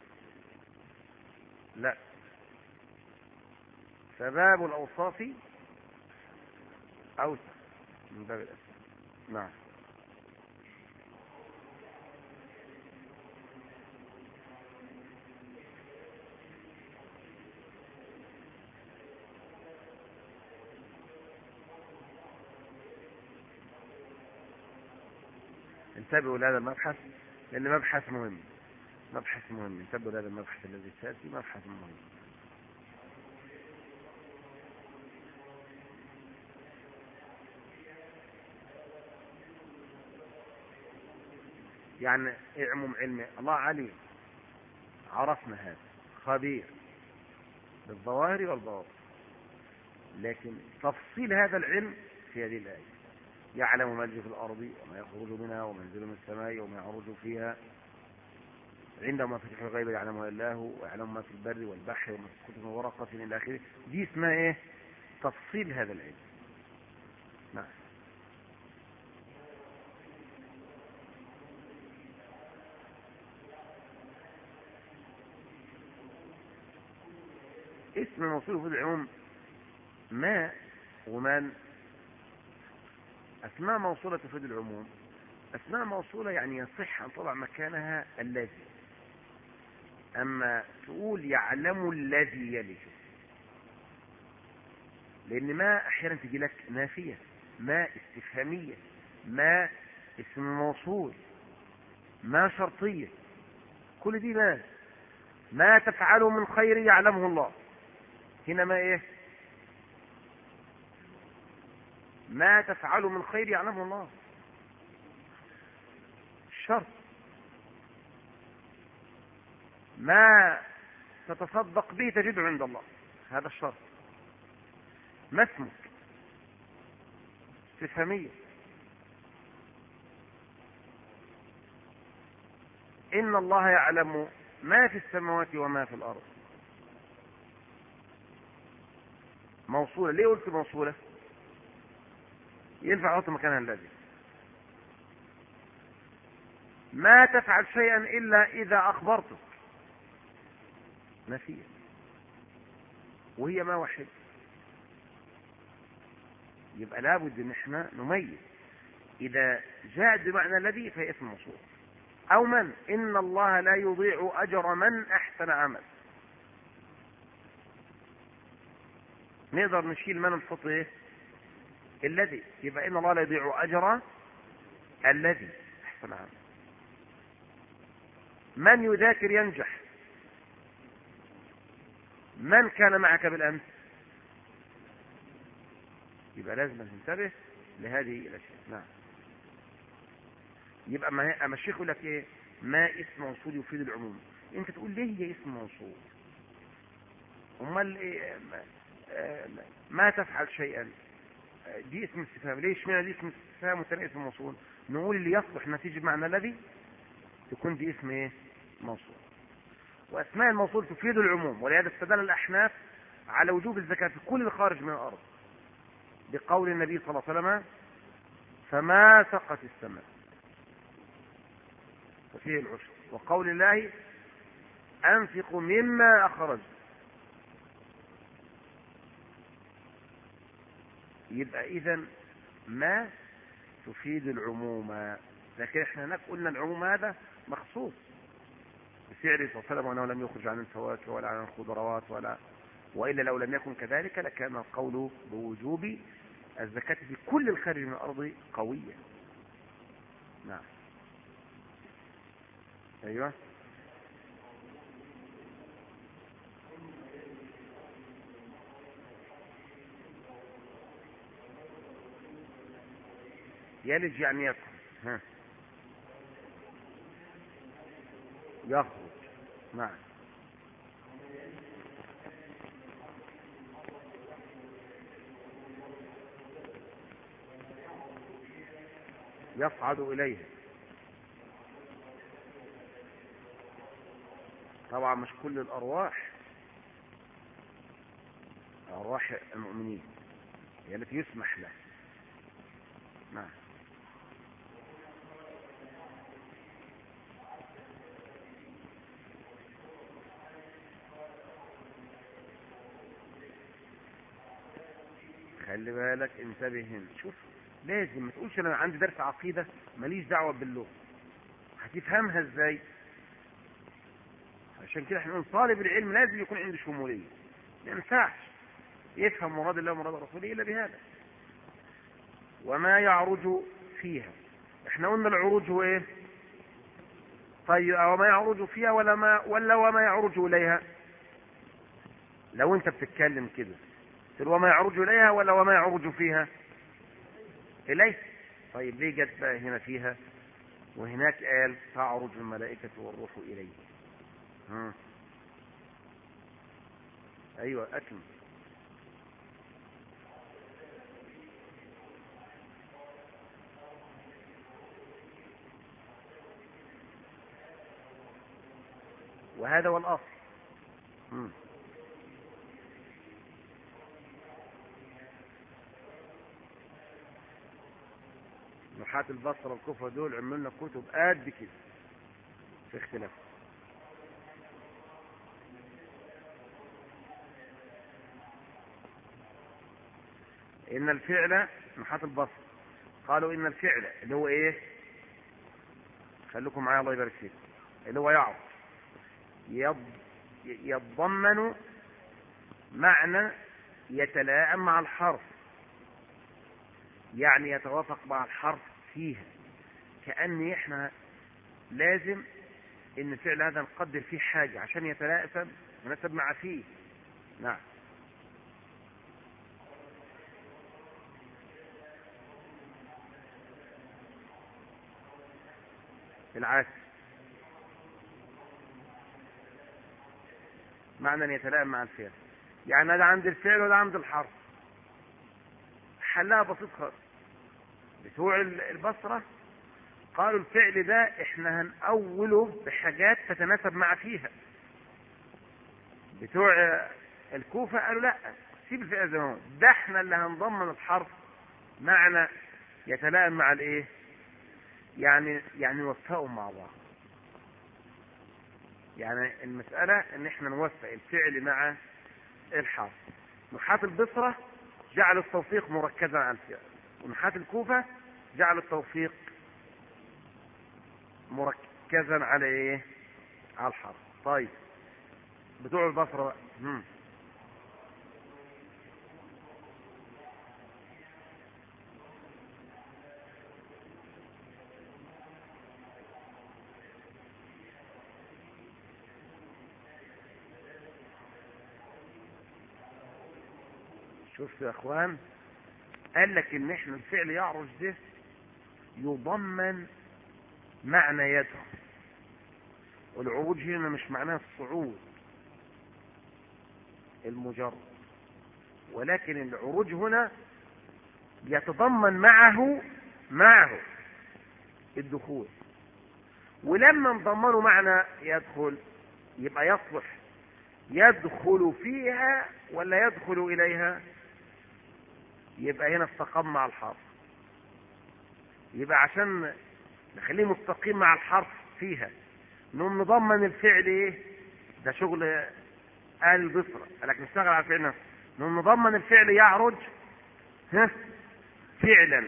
Speaker 1: لا. فباب الاوصاف اوسع من باب الاسماء. نعم. انتبهوا لهذا المبحث لأن مبحث مهم، مبحث مهم. انتبهوا لهذا المبحث الذي سيأتي، مبحث مهم. يعني اعمم علم الله عليم، عرفنا هذا، خبير بالظواهر والبواطن، لكن تفصيل هذا العلم في هذه الآية. يعلم ما يلج في الأرض وما يخرج منها وما ينزل من السماء وما يعرج فيها، عنده مفاتيح الغيب يعلمها الله، ويعلم ما في البر والبحر وما تسقط من ورقة إلى آخره. دي اسمها إيه؟ تفصيل هذا العلم. نعم. اسم الموصول في العموم ما ومن، أسماء موصولة تفيد العموم. أسماء موصولة يعني يصح أن تضع مكانها الذي. أما تقول يعلم الذي يلج، لأن ما أحيانا تجي لك نافية، ما استفهامية، ما اسم موصول، ما شرطية، كل دي ما ما تفعله من خير يعلمه الله. هنا ما إيه؟ ما تفعله من خير يعلمه الله، شرط. ما تتصدق به تجده عند الله، هذا الشرط. ما اسمك؟ استفهامية. إن الله يعلم ما في السماوات وما في الأرض. موصولة. ليه قلت موصولة؟ ينفع احط مكانها الذي. ما تفعل شيئا الا اذا اخبرتك نسيت، وهي ما وحد. يبقى لابد ان احنا نميز. اذا جاءت بمعنى الذي فهي اسم موصول. او من، ان الله لا يضيع اجر من احسن عمل. نقدر نشيل من ونحط ايه؟ الذي. يبقى ان الله لا يضيع اجر الذي احسن عمل. من يذاكر ينجح. من كان معك بالامس. يبقى لازم ننتبه لهذه الاشياء. نعم. يبقى ما اما الشيخ يقول لك ايه؟ ما اسم موصول يفيد العموم. انت تقول ليه هي اسم موصول؟ امال إيه؟ ما تفعل شيئا دي اسم استفهام. ليش معنى دي اسم استفهام والثاني اسم موصول؟ نقول اللي يصلح نتيجه معنى الذي تكون دي اسم ايه؟ موصول. واسماء الموصول تفيد العموم، ولهذا استدل الاحناف على وجوب الزكاه في كل الخارج من الارض بقول النبي صلى الله عليه وسلم: فما سقت السماء ففيه العشر، وقول الله: انفقوا مما اخرج. يبقى اذا ما تفيد العموم، لكن احنا هناك قلنا العموم هذا مخصوص بفعله صلى الله عليه وسلم، وانه لم يخرج عن الفواكه ولا عن الخضروات ولا، والا لو لم يكن كذلك لكان القول بوجوب الزكاة في كل الخارج من الارض قوية. نعم. ايوه. يلج يعني يدخل. ها. يخرج. نعم. يصعد إليها. طبعا مش كل الأرواح، أرواح المؤمنين هي التي يسمح لها. نعم. خلي بالك، انتبه هنا. شوف، لازم ما تقولش انا عندي درس عقيده ماليش دعوه باللغه. هتفهمها ازاي؟ عشان كده احنا نقول طالب العلم لازم يكون عنده شموليه. ما ينفعش يفهم مراد الله ومراد رسوله الا بهذا. وما يعرج فيها، احنا قلنا العروج هو ايه؟ طيب وما يعرج فيها ولا ما ولا وما يعرج اليها؟ لو انت بتتكلم كده تقول وما يعرج اليها ولا وما يعرج فيها؟ اليه. طيب ليه جت بقى هنا فيها وهناك قال تعرج الملائكة والروح اليه؟ ها. ايوه اكمل. وهذا هو الاصل. مم. نحاة البصرة والكوفة دول عملنا كتب قد كده في اختلاف. ان الفعل، نحاة البصرة قالوا ان الفعل اللي هو ايه؟ خليكم معايا الله يبارك فيكم. اللي هو يعرض يتضمن معنى يتلائم مع الحرف، يعني يتوافق مع الحرف فيها. كأن احنا لازم ان الفعل هذا نقدر فيه حاجة عشان يتلائم ونسب مع فيه. نعم. العكس، معنى ان يتلائم مع الفعل، يعني هذا عند الفعل وده عند الحرف. حلها بسيط خالص. بتوع البصرة قالوا الفعل ده احنا هنأوله بحاجات تتناسب مع فيها. بتوع الكوفة قالوا لا، سيب الفعل زي ما هو، ده احنا اللي هنضمن الحرف معنى يتلائم مع الايه، يعني يعني نوفقهم مع بعض. يعني المسألة ان احنا نوفق الفعل مع الحرف. نحاة البصرة جعل التوفيق مركزا على الفعل، ونحاة الكوفة جعل التوفيق مركزا على ايه، على الحرف. طيب بتوع البصرة بقى. مم. شوف يا اخوان، قال لك ان احنا الفعل يعرج ده يضمن معنى يدخل، والعروج هنا مش معناه الصعود المجرد، ولكن العروج هنا يتضمن معه معه الدخول. ولما نضمنه معنى يدخل يبقى يصلح يدخل فيها ولا يدخل إليها، يبقى هنا استقام مع الحرف. يبقى عشان نخليه مستقيم مع الحرف فيها نقوم نضمن الفعل ايه، ده شغل آل البصرة، قالك نشتغل على الفعل نفسه. نقوم نضمن الفعل يعرج ها فعلا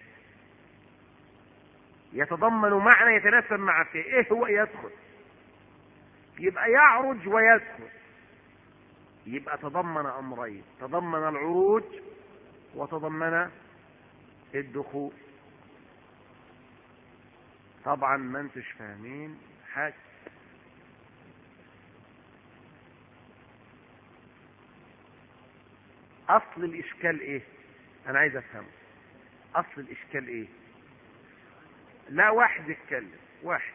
Speaker 1: يتضمن معنى يتناسب مع فيه. ايه هو يدخل؟ يبقى يعرج ويدخل، يبقى تضمن امرين، تضمن العروج وتضمن الدخول. طبعا ما انتش فاهمين حاجة. اصل الاشكال ايه؟ انا عايز افهمه. اصل الاشكال ايه؟ لا واحد يتكلم واحد.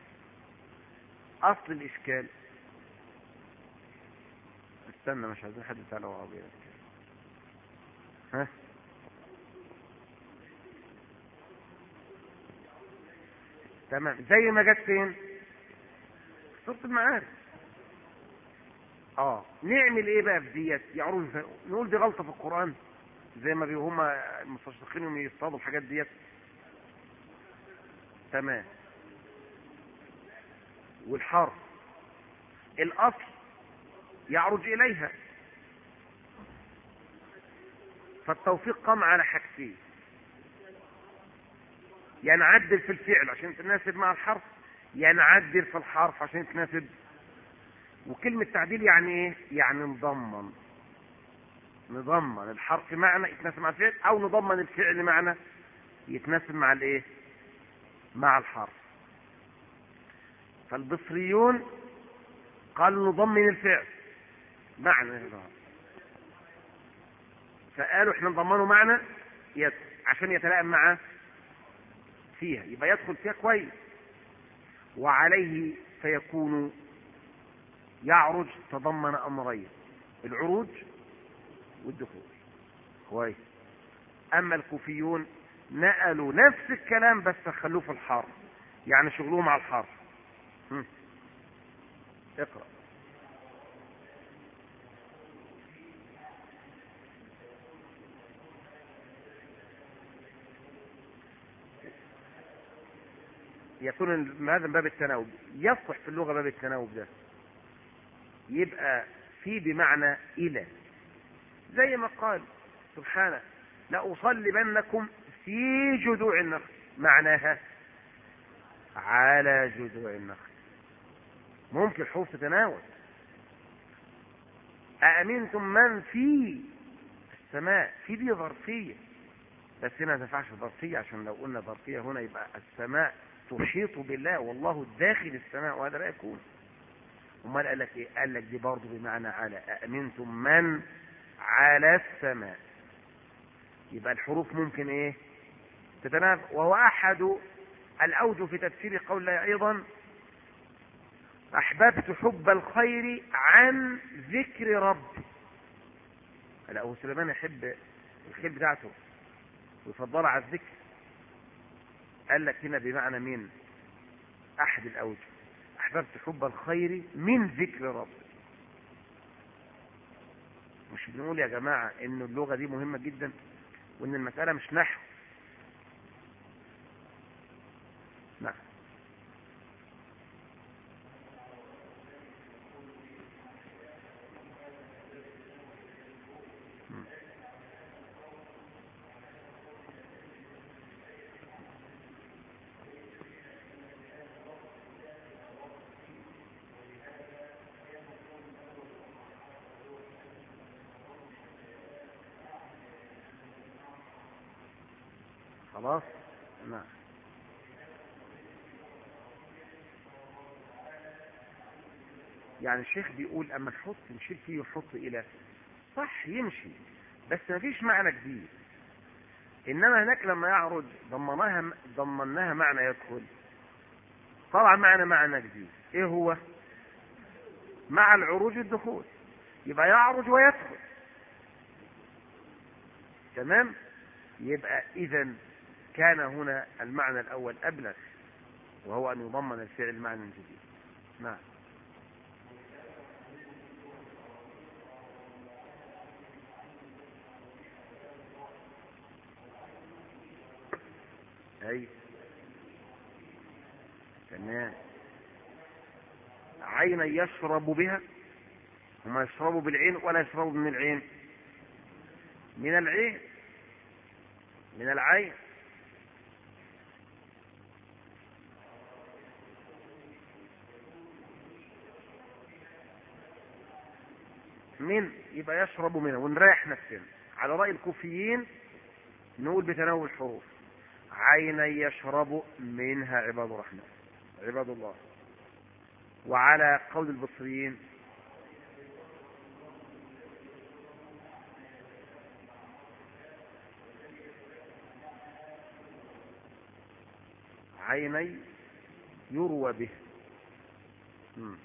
Speaker 1: اصل الاشكال، استنى مش عايزين حد يسأله عربي. ها تمام، زي ما جت فين سورة المعارف. اه نعمل ايه بقى في ديت؟ يعرف نقول دي غلطة في القرآن زي ما هم المستشرقين يصطادوا الحاجات ديت. تمام. والحرف الاصل يعرج اليها، فالتوفيق قام على حاجتين، يا نعدل في الفعل عشان تناسب مع الحرف، يا نعدل في الحرف عشان تناسب. وكلمة تعديل يعني ايه؟ يعني نضمن نضمن الحرف معنى يتناسب مع الفعل، او نضمن الفعل معنى يتناسب مع الايه، مع الحرف. فالبصريون قالوا نضمن الفعل معنى، فقالوا احنا نضمنه معنى يدخل عشان يتلائم مع فيها، يبقى يدخل فيها كويس. وعليه فيكون يعرج تضمن امرين، العروج والدخول كويس. اما الكوفيون نقلوا نفس الكلام بس خلوه في الحرف، يعني شغلوه مع الحرف. هم. اقرأ. يكون هذا باب التناوب، يصلح في اللغة باب التناوب ده، يبقى في بمعنى إلى، زي ما قال سبحانه لأصلبنكم في جذوع النخل، معناها على جذوع النخل. ممكن حروف تتناول. أأمنتم من في السماء، في دي ظرفية، بس هنا ما تنفعش ظرفية، عشان لو قلنا ظرفية هنا يبقى السماء تحيط بالله والله داخل السماء، وهذا لا يكون. امال قال لك ايه؟ قال لك دي برضه بمعنى على، أأمنتم من على السماء. يبقى الحروف ممكن ايه تتنافى. وهو احد الاوجه في تفسير قول الله ايضا احببت حب الخير عن ذكر ربي. لا هو سليمان يحب الخير بتاعته ويفضلها على الذكر. قال لك هنا بمعنى من احد الاوجه، احببت حب الخير من ذكر ربي. مش بنقول يا جماعة ان اللغة دي مهمة جدا وان المسألة مش نحو. نعم. خلاص. نعم. يعني الشيخ بيقول اما نحط نشيل فيه ونحط الى، صح يمشي، بس ما فيش معنى جديد. انما هناك لما يعرض ضمناها ضمناها معنى يدخل، طبعا معنى معنى جديد. ايه هو؟ مع العروج الدخول، يبقى يعرج ويدخل. تمام. يبقى اذا كان هنا المعنى الاول ابلغ، وهو ان يضمن الفعل معنى جديد. نعم. اي تمام. عينا يشرب بها، هما يشربوا بالعين ولا يشربوا من العين؟ من العين، من العين. من يبقى يشرب منها ونريح نفسنا. على رأي الكوفيين نقول بتناول الحروف عينا يشرب منها عباد الرحمن، عباد الله. وعلى قول البصريين عيني يروى به. مم.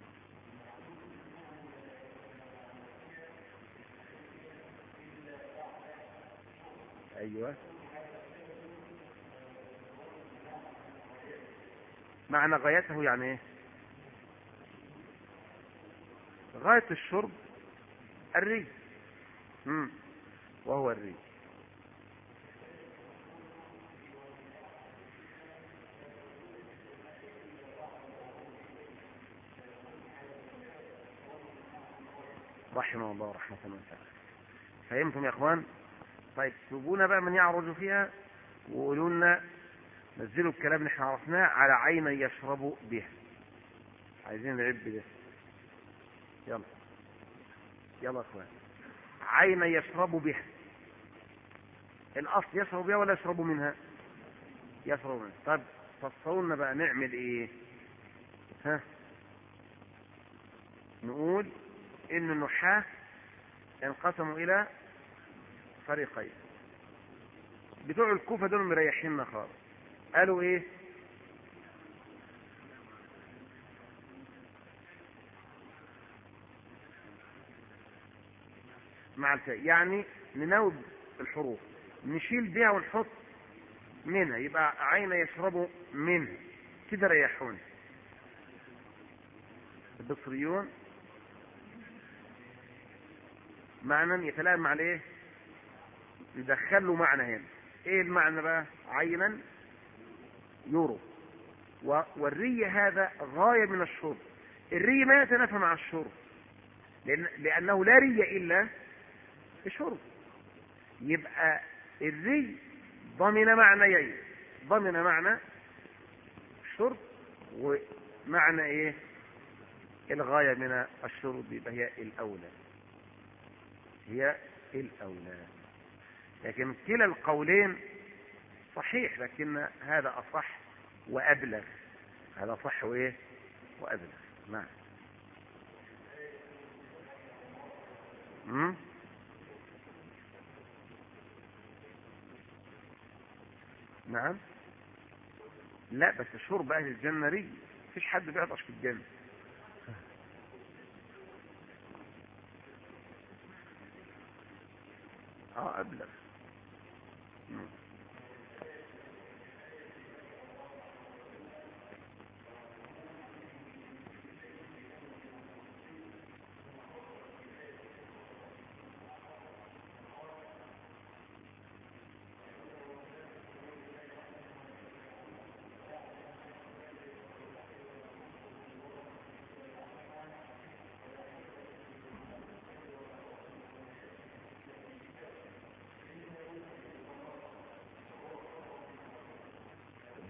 Speaker 1: ايوه. معنى غايته يعني ايه؟ غاية الشرب الري. مم. وهو الري. رحمه الله رحمة واسعة. فهمتم يا اخوان؟ طيب سيبونا بقى من يعرج فيها وقولوا لنا، نزلوا الكلام اللي احنا عرفناه على عين يشرب بها. عايزين نعب ده. يلا يلا يا اخوان. عين يشرب بها، الاصل يشرب بها ولا يشرب منها؟ يشرب منها. طب فصلوا لنا بقى نعمل ايه؟ ها، نقول ان النحاة انقسموا الى فريقين. بتوع الكوفة دول مريحيننا خالص، قالوا ايه؟ مع الفاء، يعني نناوب الحروف نشيل بها ونحط منها، يبقى عين يشرب منها كده ريحون. البصريون معنى يتلائم مع الايه؟ يدخلوا معنى هنا. ايه المعنى بقى؟ عينا يورو. والري هذا غاية من الشرب. الري ما يتنافى مع الشرب، لأن لأنه لا ري إلا الشرب. يبقى الري ضمن معنيين، ضمن معنى الشرب ومعنى ايه؟ الغاية من الشرب. يبقى هي الأولى، هي الأولى. لكن كلا القولين صحيح، لكن هذا أصح وأبلغ. هذا صح وإيه؟ وأبلغ. نعم. مم؟ نعم. لا بس شرب أهل الجنة ري، مفيش حد بيعطش في الجنة. اه أبلغ. مم.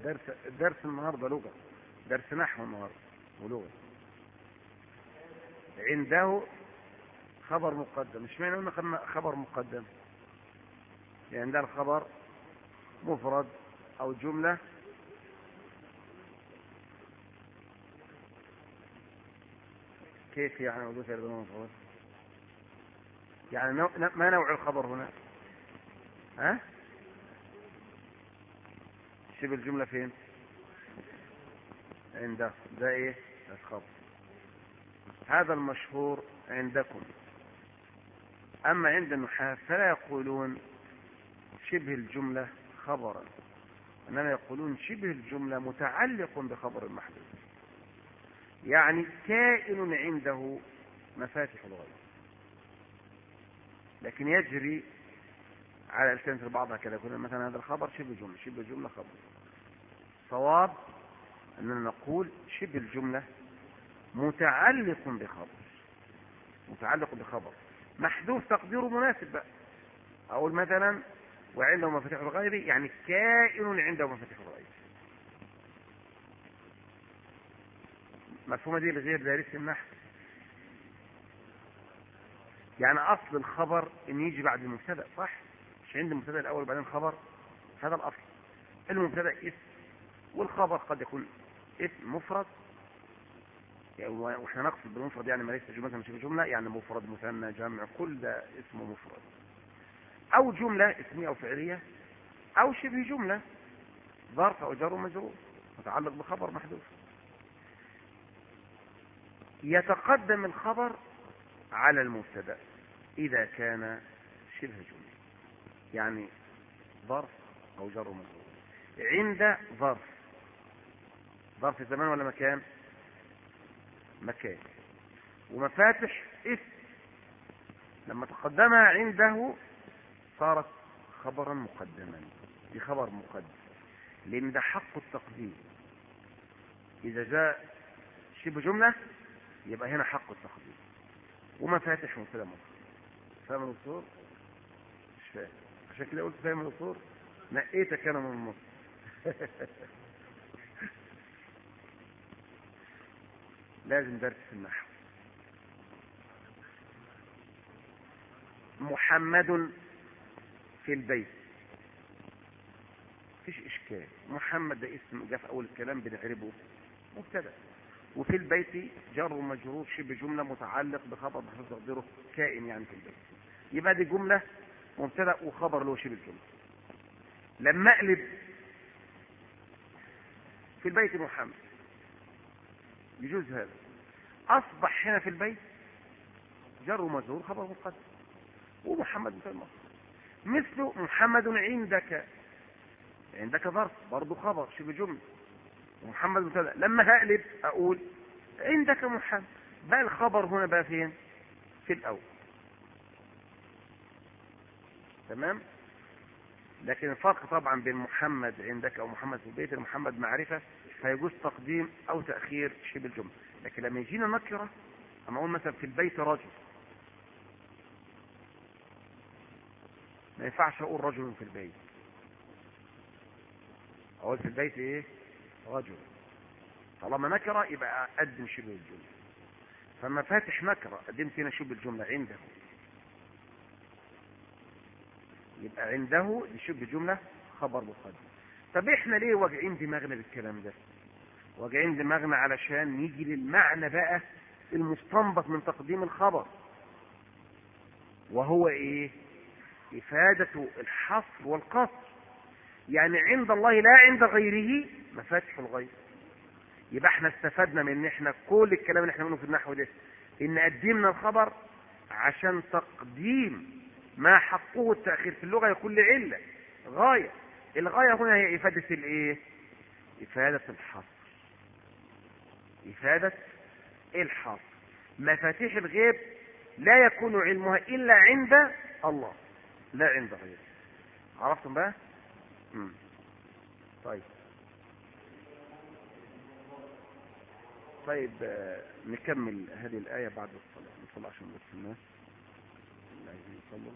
Speaker 1: درس درس النهارده لغة، درس نحو النهارده ولغة. عنده خبر مقدم. مش معنى انه خبر مقدم يعني ده الخبر مفرد او جملة كيف يعني وجود المفرد؟ يعني نوع ما نوع الخبر هنا؟ ها شبه الجملة فين؟ عنده. ده ايه؟ ده الخبر. هذا المشهور عندكم. اما عند النحاة فلا يقولون شبه الجملة خبرا، انما يقولون شبه الجملة متعلق بخبر محدود، يعني كائن عنده مفاتح الغيب، لكن يجري على ألسنة البعض هكذا. يقول مثلا هذا الخبر شبه جملة، شبه جملة خبر. صواب أننا نقول شبه الجملة متعلق بخبر، متعلق بخبر محذوف تقديره مناسب بقى. أقول مثلا وعنده مفاتيح الغيب، يعني كائن عنده مفاتيح الغيب. مفهومة دي لغير دارس النحو. يعني أصل الخبر إن يجي بعد المبتدأ، صح؟ مش عند المبتدأ الأول وبعدين خبر. هذا الأصل. المبتدأ اسم والخبر قد يكون اسم مفرد، يعني واحنا نقصد بالمفرد يعني ما ليس جملة مش جملة، يعني مفرد مثنى جمع كل ده اسمه مفرد، او جملة اسمية او فعلية، او شبه جملة ظرف او جر ومجرور متعلق بخبر محذوف. يتقدم الخبر على المبتدا اذا كان شبه جملة، يعني ظرف او جر ومجرور. عند ظرف، ظرف زمان ولا مكان؟ مكان. ومفاتح اسم لما تقدمها عنده صارت خبرا مقدما. دي خبر مقدم لان ده حق التقديم. اذا جاء شبه جملة يبقى هنا حق التقديم. ومفاتح مبتدا مؤخر. فاهم الدكتور؟ مش فاهم. عشان كده قلت فاهم الدكتور، نقيتك انا من النص. لازم درس في النحو. محمد في البيت، مفيش اشكال. محمد ده اسم جاء في اول الكلام بنعربه مبتدا، وفي البيت جر ومجرور شبه جمله متعلق بخبر محذوف تقديره كائن يعني في البيت. يبقى دي جمله مبتدا وخبر له شبه الجمله. لما اقلب في البيت محمد يجوز هذا. اصبح هنا في البيت جر ومجرور خبر مقدم ومحمد مثل المصدر. مثل محمد عندك، عندك ظرف برضه خبر شبه جمله ومحمد مبتدا. لما هقلب اقول عندك محمد، بقى الخبر هنا بقى فين؟ في الاول. تمام. لكن الفرق طبعا بين محمد عندك او محمد في البيت، محمد معرفه فيجوز تقديم او تاخير شبه الجمله. لكن لما يجينا نكره، اما اقول مثلا في البيت رجل، ما ينفعش اقول رجل في البيت، اقول في البيت ايه؟ رجل. طالما نكره يبقى اقدم شبه الجمله. فما فاتح نكره قدمت هنا شبه الجمله عنده، يبقى عنده دي شبه جمله خبر مقدم. طب احنا ليه واجعين دماغنا بالكلام ده؟ واجعين دماغنا علشان نيجي للمعنى بقى المستنبط من تقديم الخبر، وهو ايه؟ افادة الحصر والقصر. يعني عند الله لا عند غيره مفاتح الغيب. يبقى احنا استفدنا من ان احنا كل الكلام اللي احنا بنقوله في النحو ده ان قدمنا الخبر عشان تقديم ما حقه التأخير في اللغة يكون لعلة غاية. الغاية هنا هي افادة الايه؟ افادة الحصر. افادة الحصر. مفاتيح الغيب لا يكون علمها الا عند الله لا عند غيره. عرفتم بقى؟ مم. طيب طيب آه، نكمل هذه الآية بعد الصلاة. نصلي عشان نبص الناس اللي عايزين يصلوا.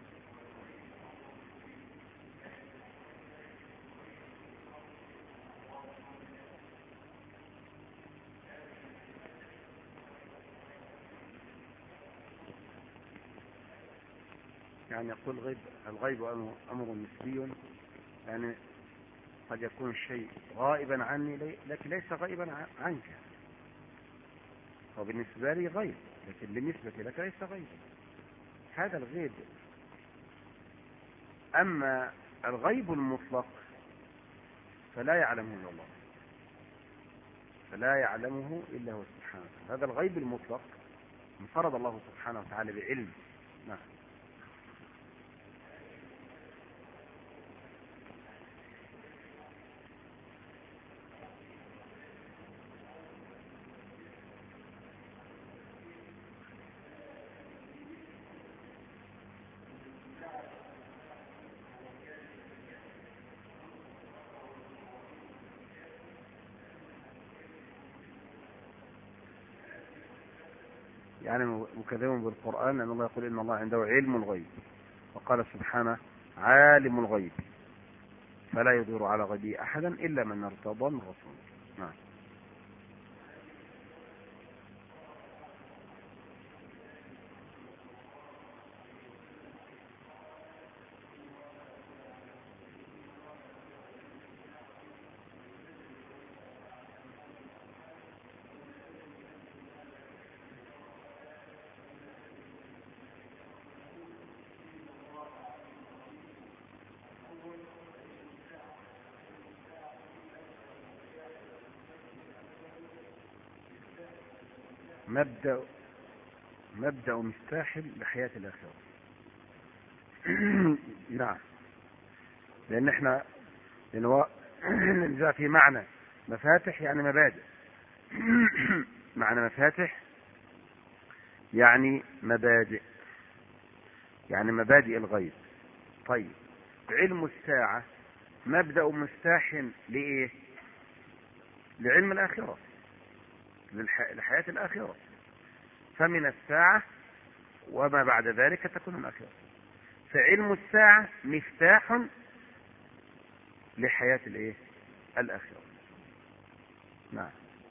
Speaker 1: يعني يقول غيب الغيب أمر نسبي، يعني قد يكون الشيء غائبا عني لكن ليس غائبا عنك، وبالنسبة لي غيب لكن بالنسبة لك ليس غيبا. هذا الغيب. أما الغيب المطلق فلا يعلمه إلا الله، فلا يعلمه إلا هو سبحانه. هذا الغيب المطلق انفرد الله سبحانه وتعالى بعلم. نعم. يعني مكذب بالقرآن لأن الله يقول إن الله عنده علم الغيب، وقال سبحانه عالم الغيب فلا يظهر على غيبه أحدا إلا من ارتضى من رسول. نعم. مبدأ مبدأ مفتاح لحياة الآخرة. نعم. لأن احنا لأنه جاء في معنى مفاتح يعني مبادئ. معنى مفاتح يعني مبادئ، يعني مبادئ الغيب. طيب علم الساعة مبدأ مفتاح لإيه؟ لعلم الآخرة، لحياة الآخرة. فمن الساعة وما بعد ذلك تكون الآخرة. فعلم الساعة مفتاح لحياة الايه؟ الآخرة. نعم.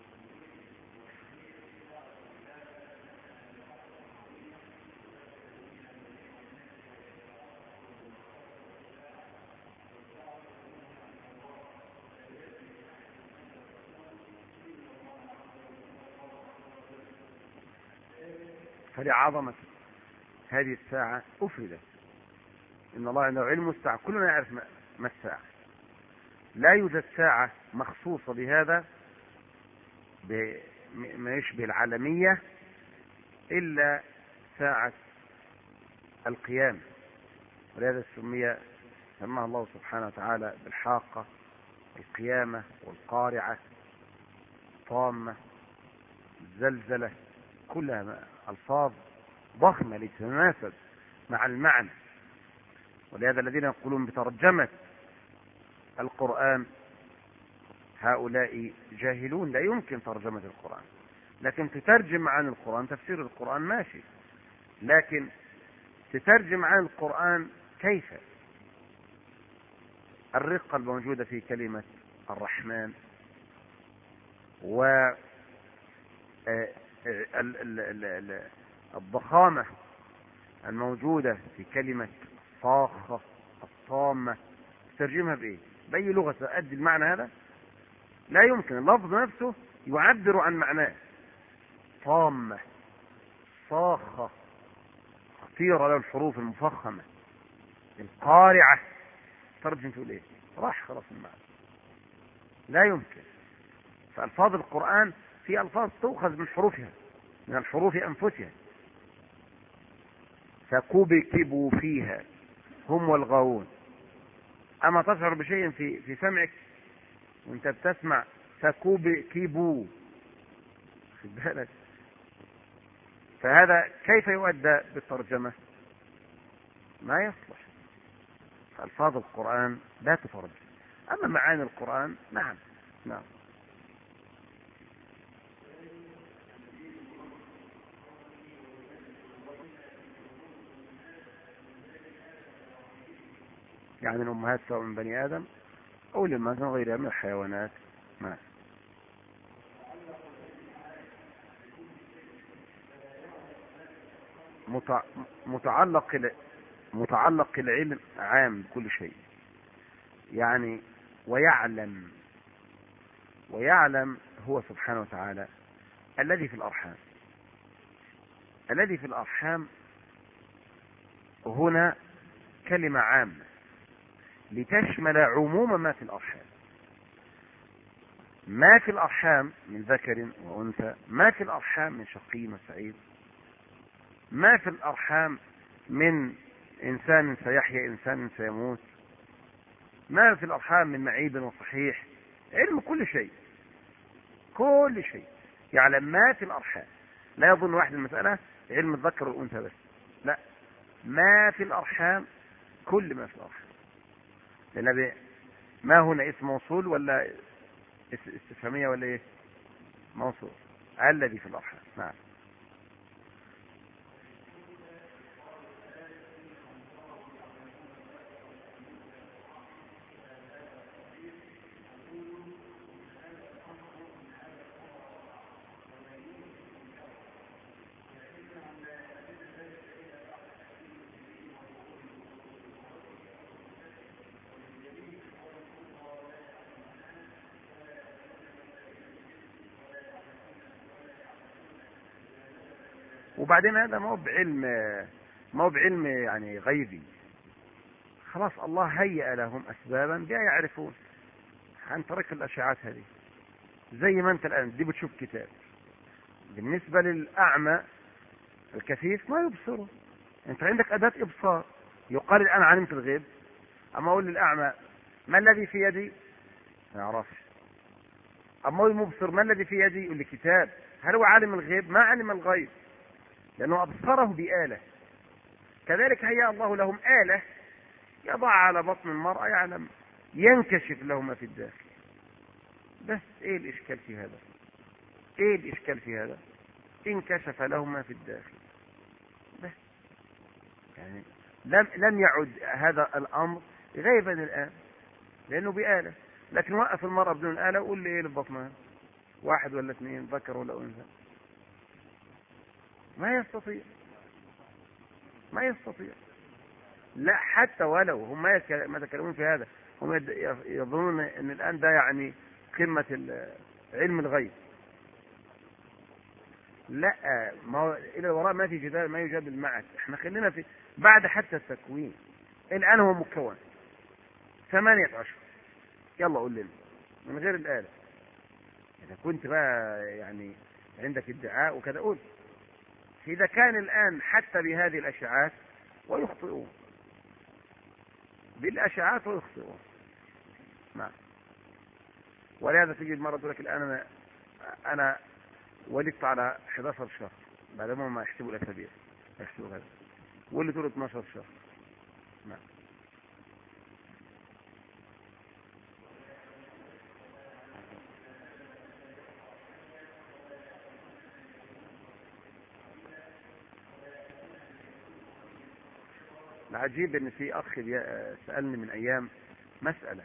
Speaker 1: فلعظمة هذه الساعة أفردت. إن الله عنده علم الساعة، كلنا يعرف ما الساعة. لا يوجد ساعة مخصوصة بهذا بما يشبه العالمية إلا ساعة القيامة، ولهذا سمي سماها الله سبحانه وتعالى بالحاقة، القيامة، والقارعة، طامة، الزلزلة، كلها ألفاظ ضخمة لتتناسب مع المعنى. ولهذا الذين يقولون بترجمة القرآن هؤلاء جاهلون، لا يمكن ترجمة القرآن. لكن تترجم عن القرآن، تفسير القرآن ماشي، لكن تترجم عن القرآن كيف؟ الرقة الموجودة في كلمة الرحمن، و الضخامة الموجودة في كلمة صاخة الطامة، تترجمها بإيه؟ بأي لغة تؤدي المعنى هذا؟ لا يمكن. اللفظ نفسه يعبر عن معناه. طامة، صاخة، خطيرة له الحروف المفخمة، القارعة، ترجم تقول ايه؟ راح خلاص المعنى. لا يمكن. فألفاظ القرآن في ألفاظ تؤخذ من حروفها، من الحروف أنفسها. فكبكبوا فيها هم والغاوون. أما تشعر بشيء في في سمعك وانت بتسمع فكبكبوا، خد بالك. فهذا كيف يؤدى بالترجمة؟ ما يصلح. ألفاظ القرآن لا تترجم. أما معاني القرآن نعم. نعم. يعني الأمهات سواء من بني آدم أو لما من غيرها من الحيوانات. نعم. متعلق متعلق العلم عام بكل شيء، يعني ويعلم، ويعلم هو سبحانه وتعالى الذي في الأرحام. الذي في الأرحام هنا كلمة عامة لتشمل عموم ما في الأرحام. ما في الأرحام من ذكر وأنثى، ما في الأرحام من شقي وسعيد، ما في الأرحام من إنسان سيحيا إنسان سيموت، ما في الأرحام من معيب وصحيح. علم كل شيء، كل شيء يعلم ما في الأرحام. لا يظن واحد المسألة علم الذكر والأنثى بس، لا، ما في الأرحام كل ما في الأرحام. لأن ما هنا اسم موصول ولا استفهامية ولا ايه؟ موصول. الذي في الأرحام. نعم. وبعدين هذا ما هو بعلم، ما هو بعلم يعني غيبي. خلاص الله هيأ لهم أسبابا بها يعرفون عن طريق الأشعات هذه. زي ما أنت الآن دي بتشوف كتاب، بالنسبة للأعمى الكفيف ما يبصره، أنت عندك أداة إبصار. يقال الآن علمت الغيب، أما أقول للأعمى ما الذي في يدي؟ ما يعرفش. أما أقول المبصر ما الذي في يدي؟ يقول لي كتاب. هل هو عالم الغيب؟ ما علم الغيب، لأنه أبصره بآلة. كذلك هيأ الله لهم آلة يضع على بطن المرأة يعلم، ينكشف له ما في الداخل. بس ايه الإشكال في هذا؟ ايه الإشكال في هذا؟ انكشف له ما في الداخل بس. يعني لم لم يعد هذا الأمر غيبا الآن لأنه بآلة. لكن وقف المرأة بدون آلة وقول لي ايه لبطنها؟ واحد ولا اثنين، ذكر ولا أنثى؟ ما يستطيع، ما يستطيع. لا، حتى ولو هم ما يتكلمون في هذا، هم يظنون ان الان ده يعني قمة علم الغيب. لا، ما هو الى الوراء ما في جدال، ما يجادل معك. احنا خلينا في بعد حتى التكوين. الان هو مكون ثمانية اشهر، يلا قول لنا من غير الآلة. اذا كنت بقى يعني عندك ادعاء وكذا قول. اذا كان الان حتى بهذه الاشعاعات ويخطئون، بالاشعاعات ويخطئون. نعم. ولهذا تجد مرة تقول لك الآن أنا أنا ولدت على احد عشر شهر، بعد ما يحسبوا الأسابيع يحسبوا هذا، واللي تقول اثناشر شهر. نعم. العجيب ان في اخ سألني من ايام مسألة،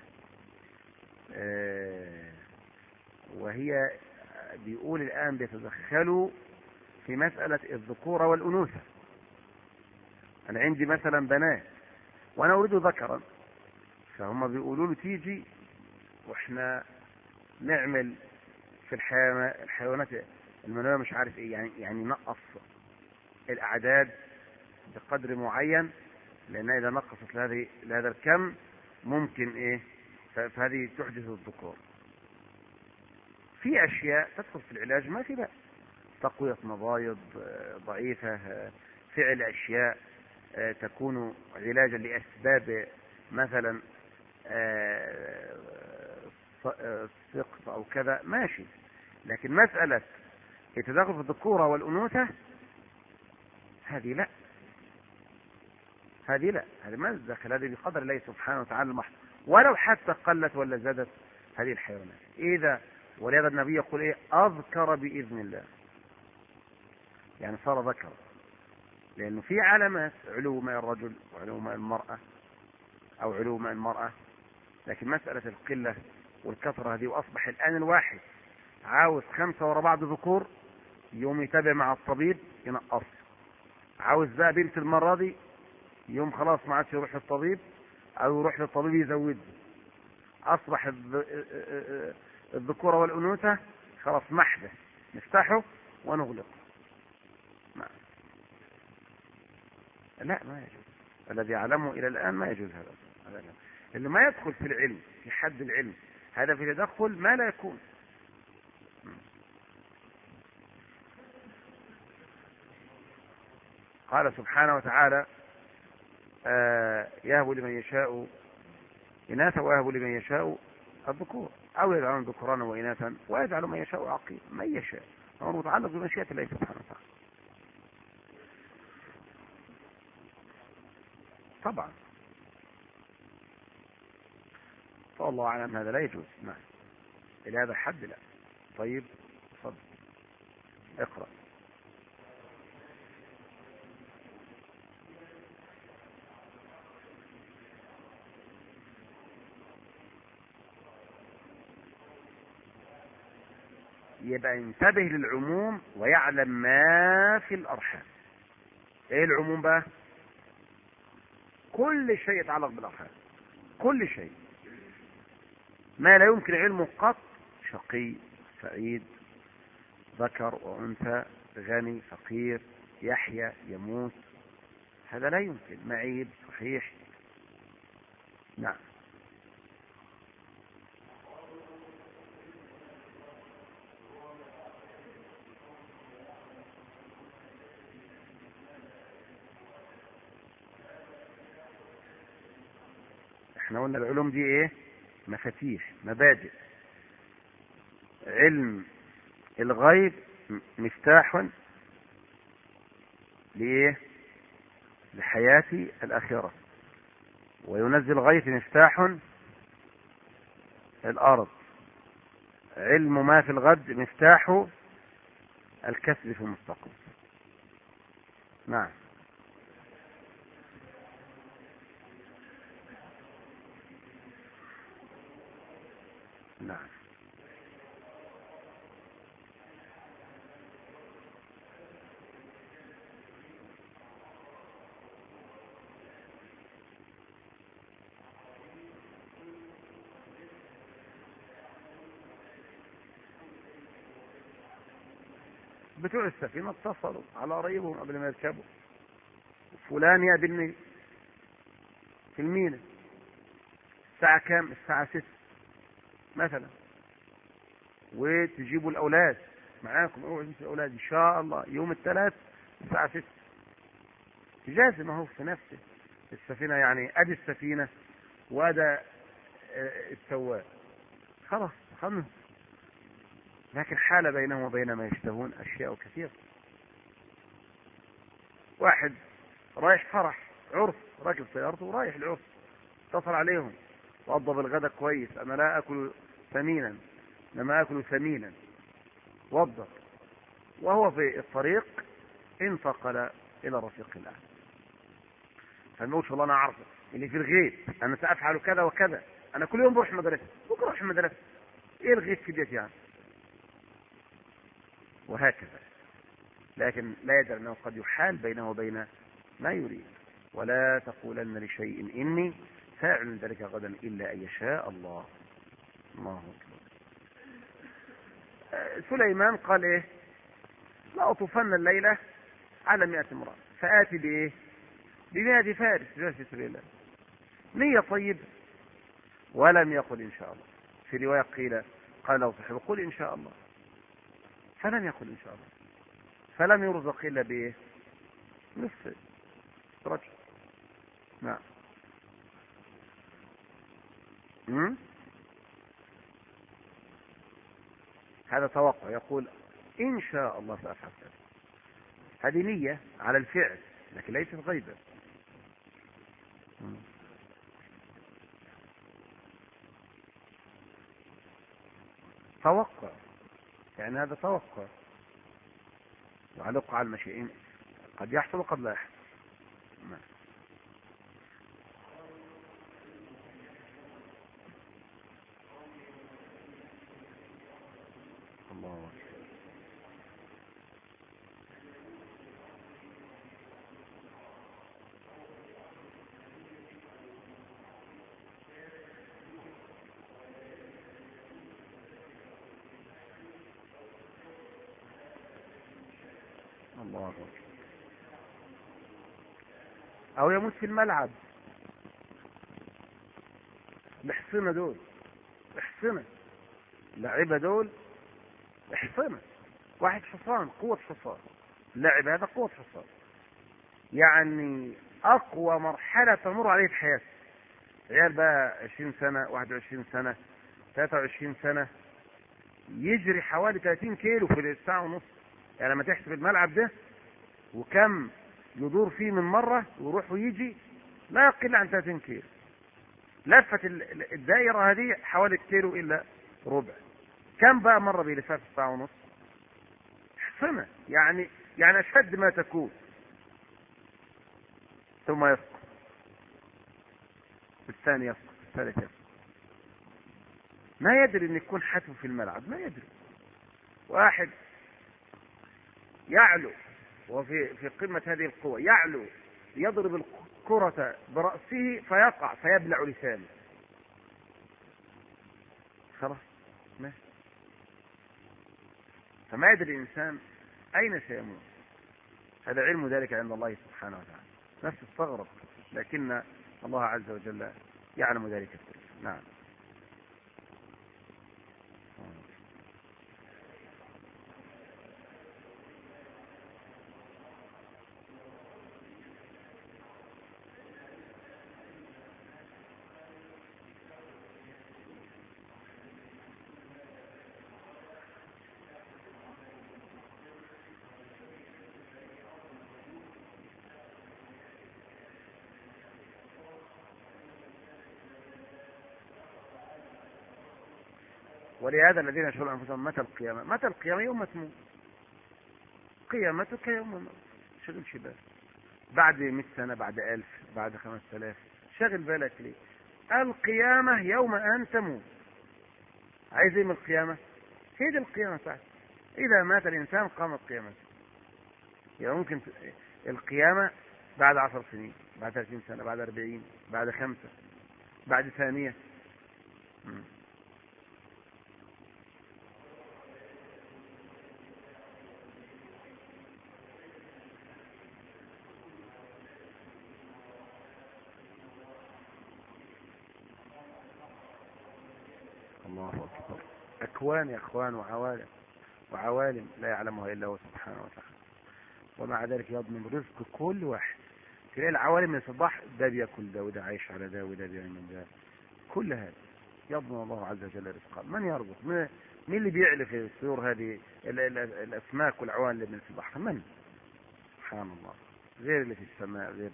Speaker 1: وهي بيقول الان بيتدخلوا في مسألة الذكورة والأنوثة. انا عندي مثلا بنات وانا اريد ذكرا، فهم بيقولوا له تيجي واحنا نعمل في الحيوانات المنوية مش عارف ايه، يعني يعني نقص الاعداد بقدر معين، لان اذا نقصت لهذه لهذا الكم ممكن ايه، فهذه تحدث الذكور. في اشياء تدخل في العلاج ما في بأس، تقوية مبايض ضعيفة، فعل اشياء تكون علاجا لاسباب مثلا سقط او كذا ماشي. لكن مسألة التداخل في الذكورة والأنوثة هذه لا، هذه لا، هذه ما تدخل، هذه بقدر الله سبحانه وتعالى المحض، ولو حتى قلت ولا زادت هذه الحيوانات. إذا ولهذا النبي يقول إيه؟ أذكر بإذن الله، يعني صار ذكر، لأنه في علامات علو ماء الرجل وعلو ماء المرأة أو علو ماء المرأة. لكن مسألة القلة والكثرة هذه، وأصبح الآن الواحد عاوز خمسة ورا بعض ذكور يوم يتابع مع الطبيب ينقص، عاوز بقى بنت المرة دي يوم خلاص ما عادش يروح للطبيب او يروح للطبيب يزوده، اصبح الذكورة والانوثة خلاص محدث، نفتحه ونغلقه. ما. لا ما يجوز، الذي يعلمه الى الان ما يجوز هذا. اللي ما يدخل في العلم في حد العلم هذا في تدخل ما لا يكون. قال سبحانه وتعالى آه يهب لمن يشاء إناثا ويهب لمن يشاء الذكور أو يجعلون ذكرانا وإناثا ويجعل من يشاء عقيم. من يشاء هو متعلق بمشيئة الله سبحانه وتعالى. طبعا فالله أعلم هذا لا يجوز. نعم إلى هذا الحد لا. طيب تفضل اقرأ. يبقى ينتبه للعموم ويعلم ما في الأرحام. ايه العموم بقى؟ كل شيء يتعلق بالأرحام، كل شيء ما لا يمكن علمه قط، شقي سعيد ذكر وأنثى غني فقير يحيى يموت، هذا لا يمكن. معيب صحيح. نعم احنا قلنا العلوم دي ايه؟ مفاتيح مبادئ. علم الغيب مفتاح لإيه؟ لحياة الآخرة، وينزل الغيث مفتاح الأرض. علم ما في الغد مفتاح الكسب في المستقبل. نعم نعم بتوع السفينة اتصلوا على قريبهم قبل ما يركبوا، فلان يقابلني في المينا الساعة كام؟ الساعة ست مثلا، وتجيبوا الأولاد معاكم، اوعوا تنسوا الأولاد إن شاء الله يوم الثلاث الساعة ست. جازم اهو في نفسه السفينة، يعني أدي السفينة وأدى السواق، خلاص خلص. لكن حال بينهم وبين ما يشتهون أشياء كثيرة. واحد رايح فرح عرس، راكب سيارته ورايح العرس، اتصل عليهم وأضب الغداء كويس، أنا لا أكل ثمينا لما أكل ثمينا، وضب، وهو في الطريق انتقل إلى رفيق الأعلى. فما يقولش والله أنا أعرف اللي في الغيب، أنا سأفعل كذا وكذا، أنا كل يوم بروح مدرسة، بكرة أروح المدرسة، إيه الغيب في بيتي يعني؟ وهكذا. لكن لا يدري أنه قد يحال بينه وبين ما يريد. ولا تقولن لشيء إني فاعل ذلك غدا إلا أن يشاء الله. الله أكبر. سليمان قال إيه؟ لا أطوفن الليلة على مئة امرأة فآتي بإيه؟ بمئة فارس جاء في سبيل الله. نية طيبة. ولم يقل إن شاء الله. في رواية قيل قال له صاحبه قل إن شاء الله، فلم يقل إن شاء الله، فلم يرزق إلا بإيه؟ نصف رجل. نعم. مم؟ هذا توقع، يقول إن شاء الله سأفعل كذا. هذه نية على الفعل لكن ليست غيبة. مم. توقع، يعني هذا توقع يعلق على المشيئين، قد يحصل وقد لا يحصل. نعم. الله أكبر. الله أكبر. أو يموت في الملعب. الحصنة دول، الحصنة اللعيبة دول حصنة، واحد حصان، قوة حصان، اللاعب هذا قوة حصان، يعني أقوى مرحلة تمر عليه في حياته. عيال بقى عشرين سنة، واحد وعشرين سنة، ثلاثة وعشرين سنة، يجري حوالي ثلاثين كيلو في الساعة ونص. يعني لما تحسب الملعب ده وكم يدور فيه من مرة ويروح ويجي، لا يقل عن ثلاثين كيلو. لفة الدائرة هذه حوالي كيلو إلا ربع. كم بقى مرة بيلفها في الساعة ونص؟ حصنة، يعني يعني أشد ما تكون. ثم يسقط، الثاني يسقط، الثالث يسقط. ما يدري ان يكون حتف في الملعب، ما يدري. واحد يعلو وفي في قمة هذه القوة، يعلو يضرب الكرة برأسه فيقع فيبلع لسانه، خلاص ما. فما يدري الإنسان أين سيموت. هذا علم ذلك عند الله سبحانه وتعالى. نفس تستغرب، لكن الله عز وجل يعلم ذلك كله. نعم. ولهذا الذين يشغلون أنفسهم متى القيامة، متى القيامة؟ يوم تموت. قيامتك يوم ما شغل شباب. بعد مئة سنة، بعد ألف، بعد خمس آلاف، شغل بالك ليه؟ القيامة يوم أن تموت. عايز ايه من القيامة؟ هي دي القيامة ساعة. إذا مات الإنسان قامت قيامته. يعني ممكن القيامة بعد عشر سنين، بعد ثلاثين سنة، بعد أربعين، بعد خمسة، بعد ثانية. م. الله أكبر. أكوان يا أخوان، وعوالم وعوالم لا يعلمها إلا هو سبحانه وتعالى. ومع ذلك يضمن رزق كل واحد. تلاقي العوالم من الصباح، ده بياكل ده، وده عايش على ده، وده بيعمل ده. كل هذا يضمن الله عز وجل رزقه. من يرزق؟ من مين اللي بيعلف الطيور هذه، ال ال الأسماك والعوالم اللي من في البحر؟ من؟ سبحان الله. غير اللي في السماء، غير.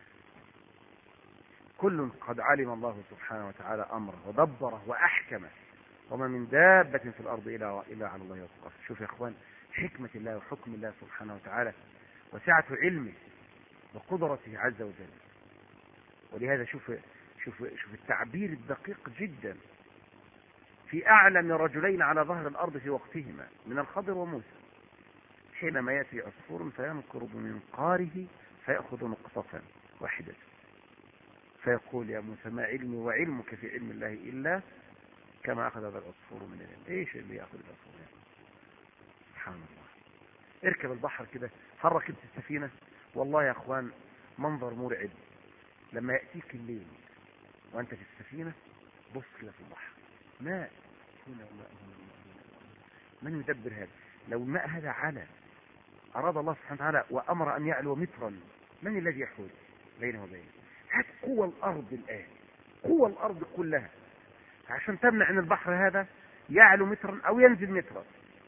Speaker 1: كل قد علم الله سبحانه وتعالى أمره ودبره وأحكمه. وما من دابة في الأرض إلا إلا على الله يرزقها. شوف يا إخوان حكمة الله وحكم الله سبحانه وتعالى، وسعة علمه وقدرته عز وجل. ولهذا شوف شوف شوف التعبير الدقيق جدا في أعلم رجلين على ظهر الأرض في وقتهما من الخضر وموسى، حينما يأتي عصفور فينقر بمنقاره فيأخذ نقطة واحدة فيقول يا موسى ما علمي وعلمك في علم الله إلا كما أخذ هذا العصفور من العلم. إيش اللي يأخذ العصفور؟ سبحان الله. اركب البحر كده، هل ركبت السفينة؟ والله يا أخوان منظر مرعب. لما يأتيك الليل وأنت في السفينة، بص كده في البحر، ماء هنا وماء هنا وماء. من يدبر هذا؟ لو الماء هذا على أراد الله سبحانه وتعالى وأمر أن يعلو مترا، من الذي يحول بينه وبينه؟ هات قوى الأرض الآن، قوى الأرض كلها عشان تمنع أن البحر هذا يعلو مترا أو ينزل مترا.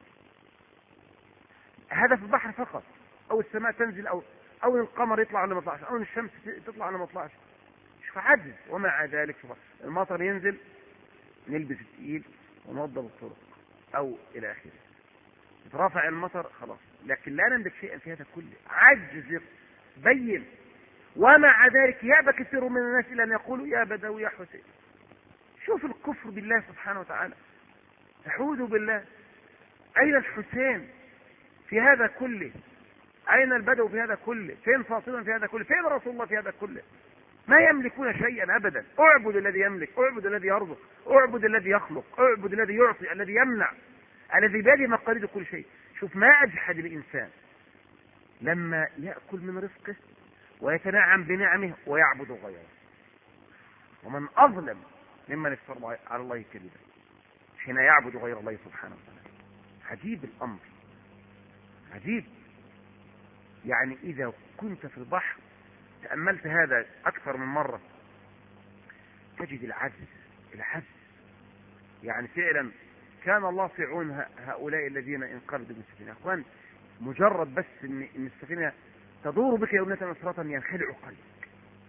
Speaker 1: هذا في البحر فقط، أو السماء تنزل، أو أو القمر يطلع ولا ما يطلعش، أو الشمس تطلع ولا ما تطلعش. شوف عجز. ومع ذلك المطر ينزل، نلبس التقيل ونوضب الطرق أو إلى آخره. يترافع المطر خلاص، لكن لا نملك شيئا في هذا كله. عجز بين. ومع ذلك يأبى كثير من الناس إلى أن يقولوا يا بدوي يا حسين. شوف الكفر بالله سبحانه وتعالى. أعوذ بالله. أين الحسين في هذا كله؟ أين البدو في هذا كله؟ فين فاطمة في هذا كله؟ فين رسول الله في هذا كله؟ ما يملكون شيئا أبدا. اعبد الذي يملك، اعبد الذي يرزق، اعبد الذي يخلق، اعبد الذي يعطي، الذي يمنع، الذي بيده مقاليد كل شيء. شوف ما أجحد الإنسان لما يأكل من رزقه ويتنعم بنعمه ويعبد غيره. ومن أظلم ممن افترى على الله كذبا حين يعبد غير الله سبحانه وتعالى. عجيب الأمر، عجيب. يعني إذا كنت في البحر تأملت هذا أكثر من مرة تجد العجز، العجز. يعني فعلا كان الله في عون هؤلاء الذين انقرضوا من السفينة. أخوان، مجرد بس إن السفينة تدور بك يومنا مسرة ينخلع قلبك.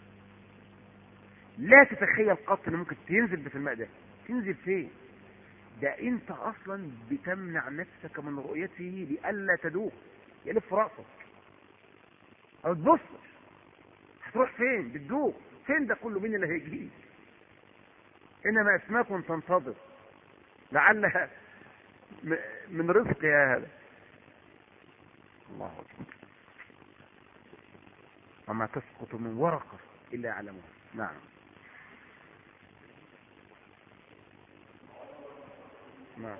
Speaker 1: لا تتخيل قط إن ممكن تنزل في الماء ده. تنزل فين؟ ده أنت أصلا بتمنع نفسك من رؤيته لئلا تدوخ، يلف رأسك أو تبص. هتروح فين؟ بتدوخ فين؟ ده كله مين اللي هيجيك؟ إنما أسماك تنتظر لعلها من رزق يا هذا. الله أكبر. وما تسقط من ورقة إلا يعلمها. نعم. نعم.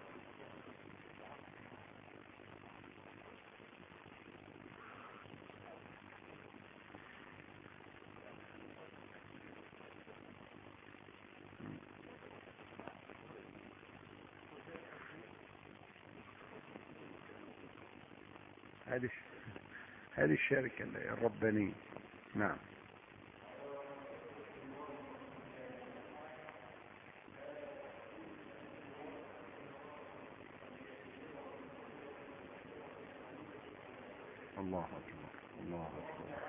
Speaker 1: هذه هذه الشركة الربانية. نعم. الله أكبر، الله أكبر.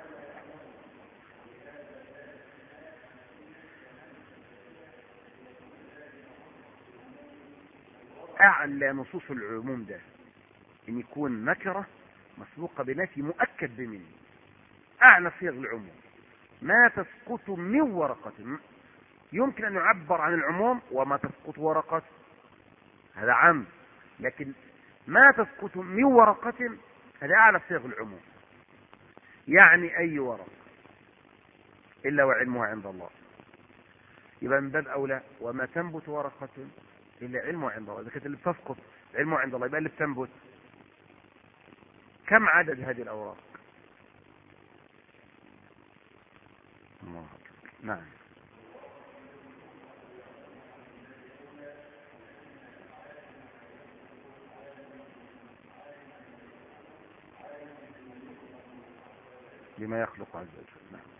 Speaker 1: أعلى نصوص العموم ده إن يكون نكرة مسبوقة بنفي مؤكد بمن. أعلى صيغ العموم ما تسقط من ورقة. يمكن أن يعبر عن العموم وما تسقط ورقة، هذا عام. لكن ما تسقط من ورقة هذا أعلى صيغ العموم. يعني أي ورقة إلا وعلمها عند الله. يبقى من باب أولى وما تنبت ورقة إلا علمها عند الله. إذا كانت اللي بتسقط علمها عند الله يبقى اللي بتنبت كم عدد هذه الأوراق؟ الله أكبر. نعم. بما يخلق عز وجل. نعم.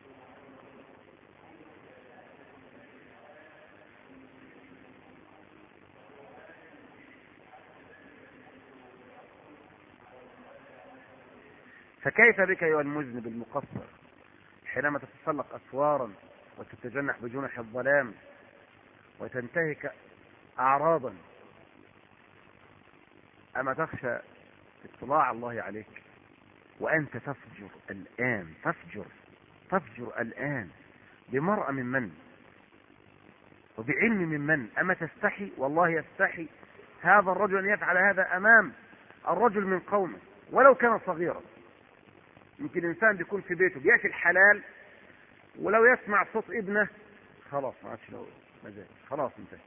Speaker 1: فكيف بك أيها المذنب المقصر حينما تتسلق أسوارا وتتجنح بجنح الظلام وتنتهك أعراضا؟ أما تخشى اطلاع الله عليك وأنت تفجر الآن، تفجر تفجر الآن بمرأة من من وبعلم من من؟ أما تستحي؟ والله يستحي هذا الرجل أن يفعل هذا أمام الرجل من قومه ولو كان صغيرا. يمكن الإنسان بيكون في بيته بيأتي الحلال ولو يسمع صوت ابنه خلاص ما عادش له مزاج، خلاص انتهى.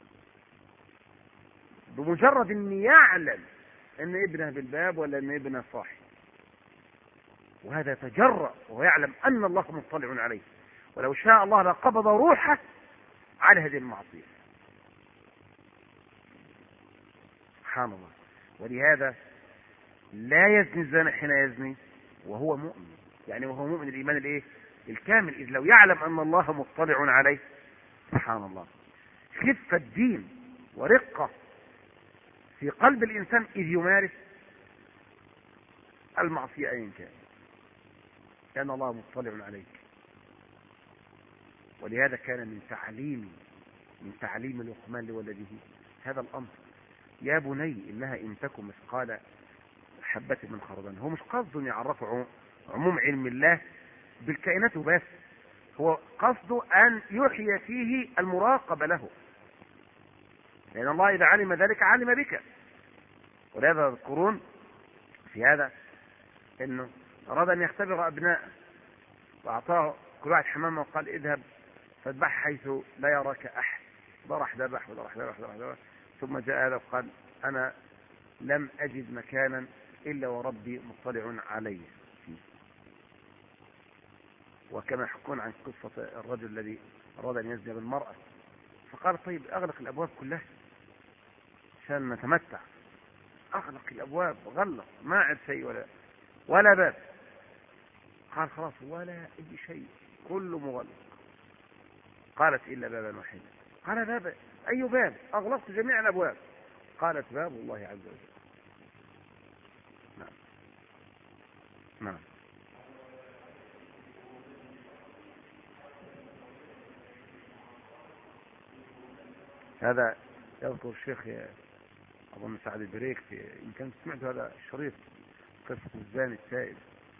Speaker 1: بمجرد ان يعلم ان ابنه بالباب ولا ان ابنه صاحي، وهذا يتجرأ وهو يعلم ان الله مطلع عليه، ولو شاء الله لقبض روحه على هذه المعصية. سبحان الله. ولهذا لا يزني الزاني حين يزني وهو مؤمن، يعني وهو مؤمن الإيمان الايه الكامل، إذ لو يعلم أن الله مطلع عليه. سبحان الله. خفة الدين ورقة في قلب الإنسان إذ يمارس المعصية أيا كان، كان الله مطلع عليك. ولهذا كان من تعليم من تعليم لقمان لولده هذا الأمر: يا بني إنها إن تكن مثقال حبة من خردل. هو مش قصده يعرفه عموم علم الله بالكائنات بس، هو قصده أن يحيي فيه المراقبة له، لأن الله إذا علم ذلك علم بك. ولهذا يذكرون في هذا أنه أراد أن يختبر أبناء وأعطاه كل واحد حمامة وقال اذهب فاذبح حيث لا يراك أحد. ضرح ذبح وضرح ذبح وضرح ذبح، ثم جاء هذا وقال أنا لم أجد مكانا إلا وربي مطلع عليه فيه. وكما يحكون عن قصة الرجل الذي أراد أن يزني بالمرأة، فقال طيب أغلق الأبواب كلها عشان نتمتع. أغلق الأبواب، غلق، ما عد شيء ولا ولا باب. قال خلاص ولا أي شيء، كله مغلق. قالت إلا بابا واحدا. قال باب أي باب؟ أغلقت جميع الأبواب. قالت باب الله عز وجل. نعم نعم. هذا يذكر الشيخ أظن سعد البريك في، يمكن سمعت هذا الشريط، قصة الزاني السائل،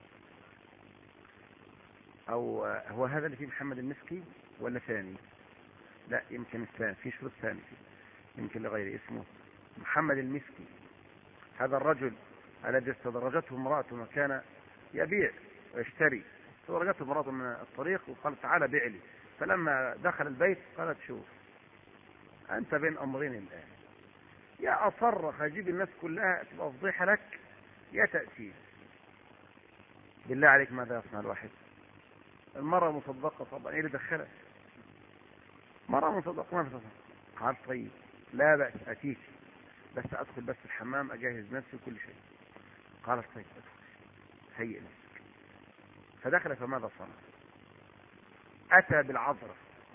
Speaker 1: أو هو هذا اللي فيه محمد المسكي ولا ثاني؟ لا يمكن الثاني، في شريط ثاني فيه يمكن لغيره، اسمه محمد المسكي. هذا الرجل الذي استدرجته امرأته وكان يبيع ويشتري، استدرجته امرأته من الطريق وقال تعالى بيع لي. فلما دخل البيت قالت شوف أنت بين أمرين الآن، يا أصرخ أجيب الناس كلها تبقى فضيحة لك، يا تأتي. بالله عليك ماذا يصنع الواحد؟ المرأة مصدقة طبعا، ايه اللي دخلها؟ مرأة مصدقة ما تصدق. قال طيب لا بأس أتيك، بس أدخل بس الحمام أجهز نفسي وكل شيء. قالت طيب أدخل، هيئ نفسك. فدخل فماذا صنع؟ أتى بالعذرة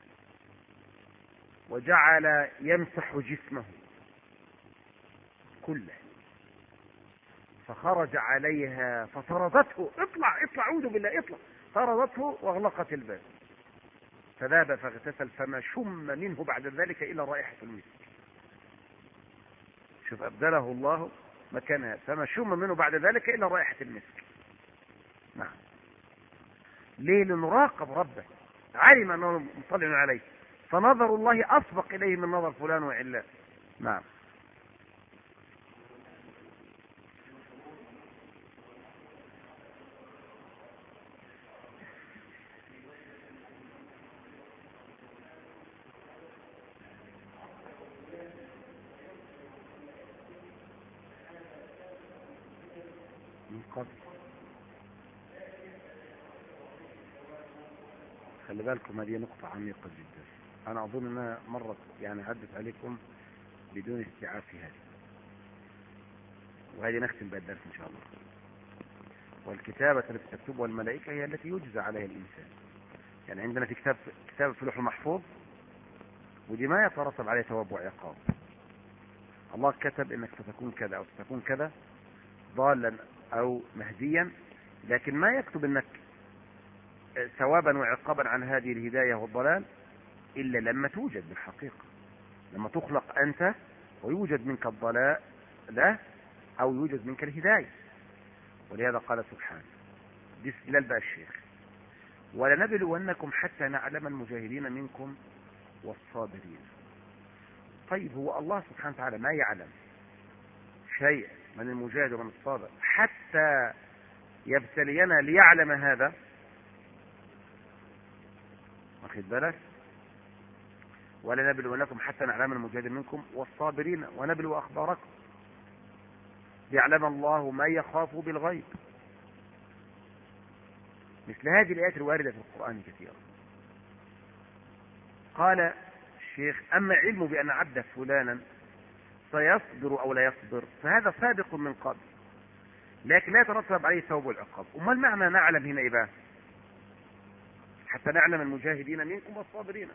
Speaker 1: وجعل يمسح جسمه كله، فخرج عليها فطردته، اطلع اطلع اعوذ بالله اطلع، طردته واغلقت الباب. فذهب فاغتسل فما شم منه بعد ذلك الا رائحة المسك. شوف ابدله الله مكانها، فما شم منه بعد ذلك الا رائحة المسك. نعم. ليه؟ لنراقب ربه، علم انه مطلع عليه، فنظر الله اسبق اليه من نظر فلان وعلان. نعم. من قبل. خلي بالكم هذه نقطة عميقة جدا، أنا أظن أنها مرت يعني عدت عليكم بدون استيعاب في هذا، وهذه نختم بها الدرس إن شاء الله. والكتابة التي تكتبها الملائكة هي التي يجزى عليها الإنسان. يعني عندنا في كتاب كتاب في اللوح المحفوظ، ودي ما يترتب عليه ثواب وعقاب. الله كتب انك ستكون كذا او ستكون كذا، ضالا او مهديا، لكن ما يكتب انك ثوابا وعقابا عن هذه الهداية والضلال الا لما توجد بالحقيقة، لما تخلق انت ويوجد منك الضلال لا او يوجد منك الهداية. ولهذا قال سبحانه بسم الله الشيخ ولنبلونكم حتى نعلم المجاهدين منكم والصابرين. طيب هو الله سبحانه وتعالى ما يعلم شيء من المجاهد ومن الصابر حتى يبتلينا ليعلم هذا؟ واخد بالك؟ ولنبلونكم حتى نعلم المجاهدين منكم والصابرين ونبلو اخباركم ليعلم الله ما يخاف بالغيب. مثل هذه الآيات الواردة في القرآن كثيرا. قال الشيخ أما علمه بأن عبد فلانا سيصبر أو لا يصبر فهذا سابق من قبل، لكن لا يترتب عليه ثواب والعقاب. وما المعنى نعلم هنا إيه؟ حتى نعلم المجاهدين منكم والصابرين.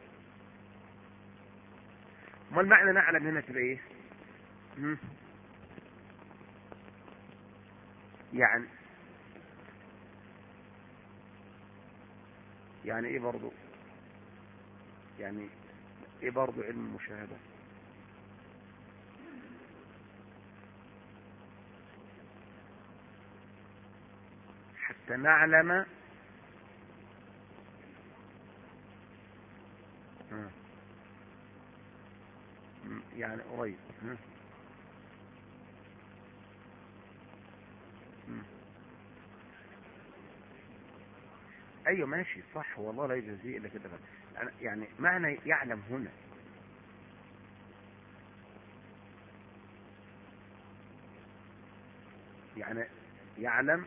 Speaker 1: وما المعنى نعلم هنا تبقى إيه؟ يعني يعني ايه برضو؟ يعني ايه برضو علم المشاهدة؟ حتى نعلم ها. يعني قريب. ايوه ماشي صح، والله لا يجزي الا كده. يعني معنى يعلم هنا يعني يعلم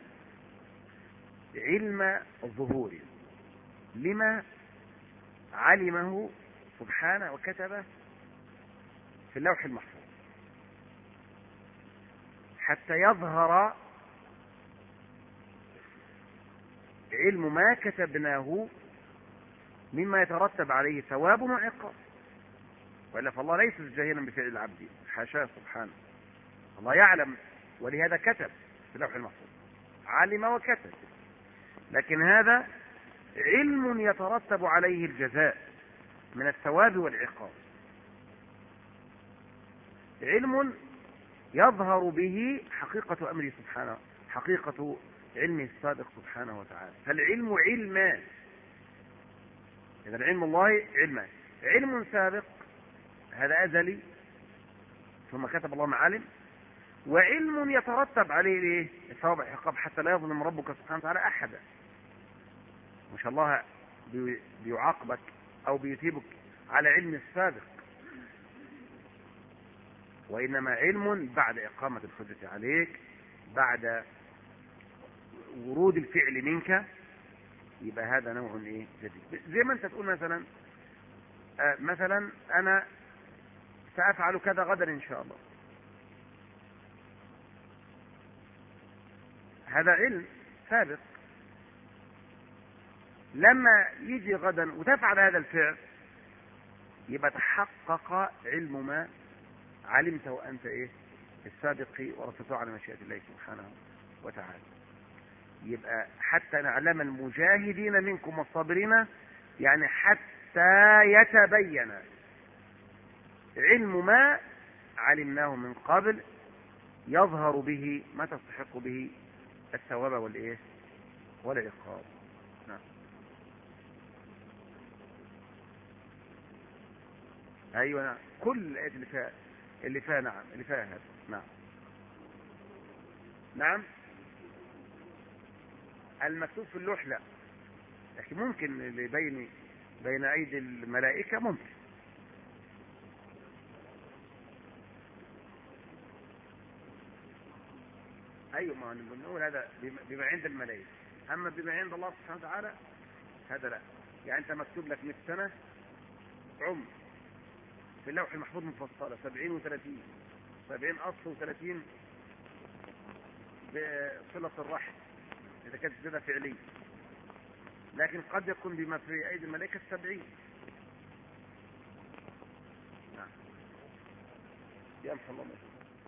Speaker 1: علم الظهور لما علمه سبحانه وكتبه في اللوح المحفوظ حتى يظهر علم ما كتبناه مما يترتب عليه ثواب وعقاب. وإلا فالله ليس جاهلا بفعل العبد، حاشاه سبحانه. الله يعلم، ولهذا كتب في اللوح المحفوظ، علم وكتب. لكن هذا علم يترتب عليه الجزاء من الثواب والعقاب، علم يظهر به حقيقة أمره سبحانه، حقيقة علمه الصادق سبحانه وتعالى. فالعلم علمان، إذا علم الله علمان، علم سابق هذا أزلي ثم كتب الله معالم، وعلم يترتب عليه الثواب والعقاب حتى لا يظلم ربك سبحانه وتعالى أحدا. ما شاء الله بيعاقبك أو بيثيبك على علم السابق، وإنما علم بعد إقامة الحجة عليك، بعد ورود الفعل منك، يبقى هذا نوع ايه جديد. زي ما انت تقول مثلا آه مثلا انا سأفعل كذا غدا ان شاء الله، هذا علم سابق. لما يجي غدا وتفعل هذا الفعل يبقى تحقق علم ما علمته وانت ايه السابق ورثته على مشيئة الله سبحانه وتعالى. يبقى حتى نعلم المجاهدين منكم والصابرين، يعني حتى يتبين علم ما علمناه من قبل يظهر به ما تستحق به الثواب والايه والعقاب. نعم. ايوه نعم. كل الايات اللي فيها اللي فيها نعم اللي فيها هذا. نعم نعم. المكتوب في اللوح لا، لكن ممكن اللي بين بين ايدي الملائكه ممكن. ايوه، ما بنقول هذا بما عند الملائكه، اما بما عند الله سبحانه وتعالى هذا لا. يعني انت مكتوب لك مئة سنه عمر في اللوح المحفوظ مفصله، سبعين وثلاثين، سبعين اصل وثلاثين بصله الرحم اذا كانت زياده فعليه، لكن قد يكون بما في ايدي الملائكه السبعين. نعم. يمحو الله.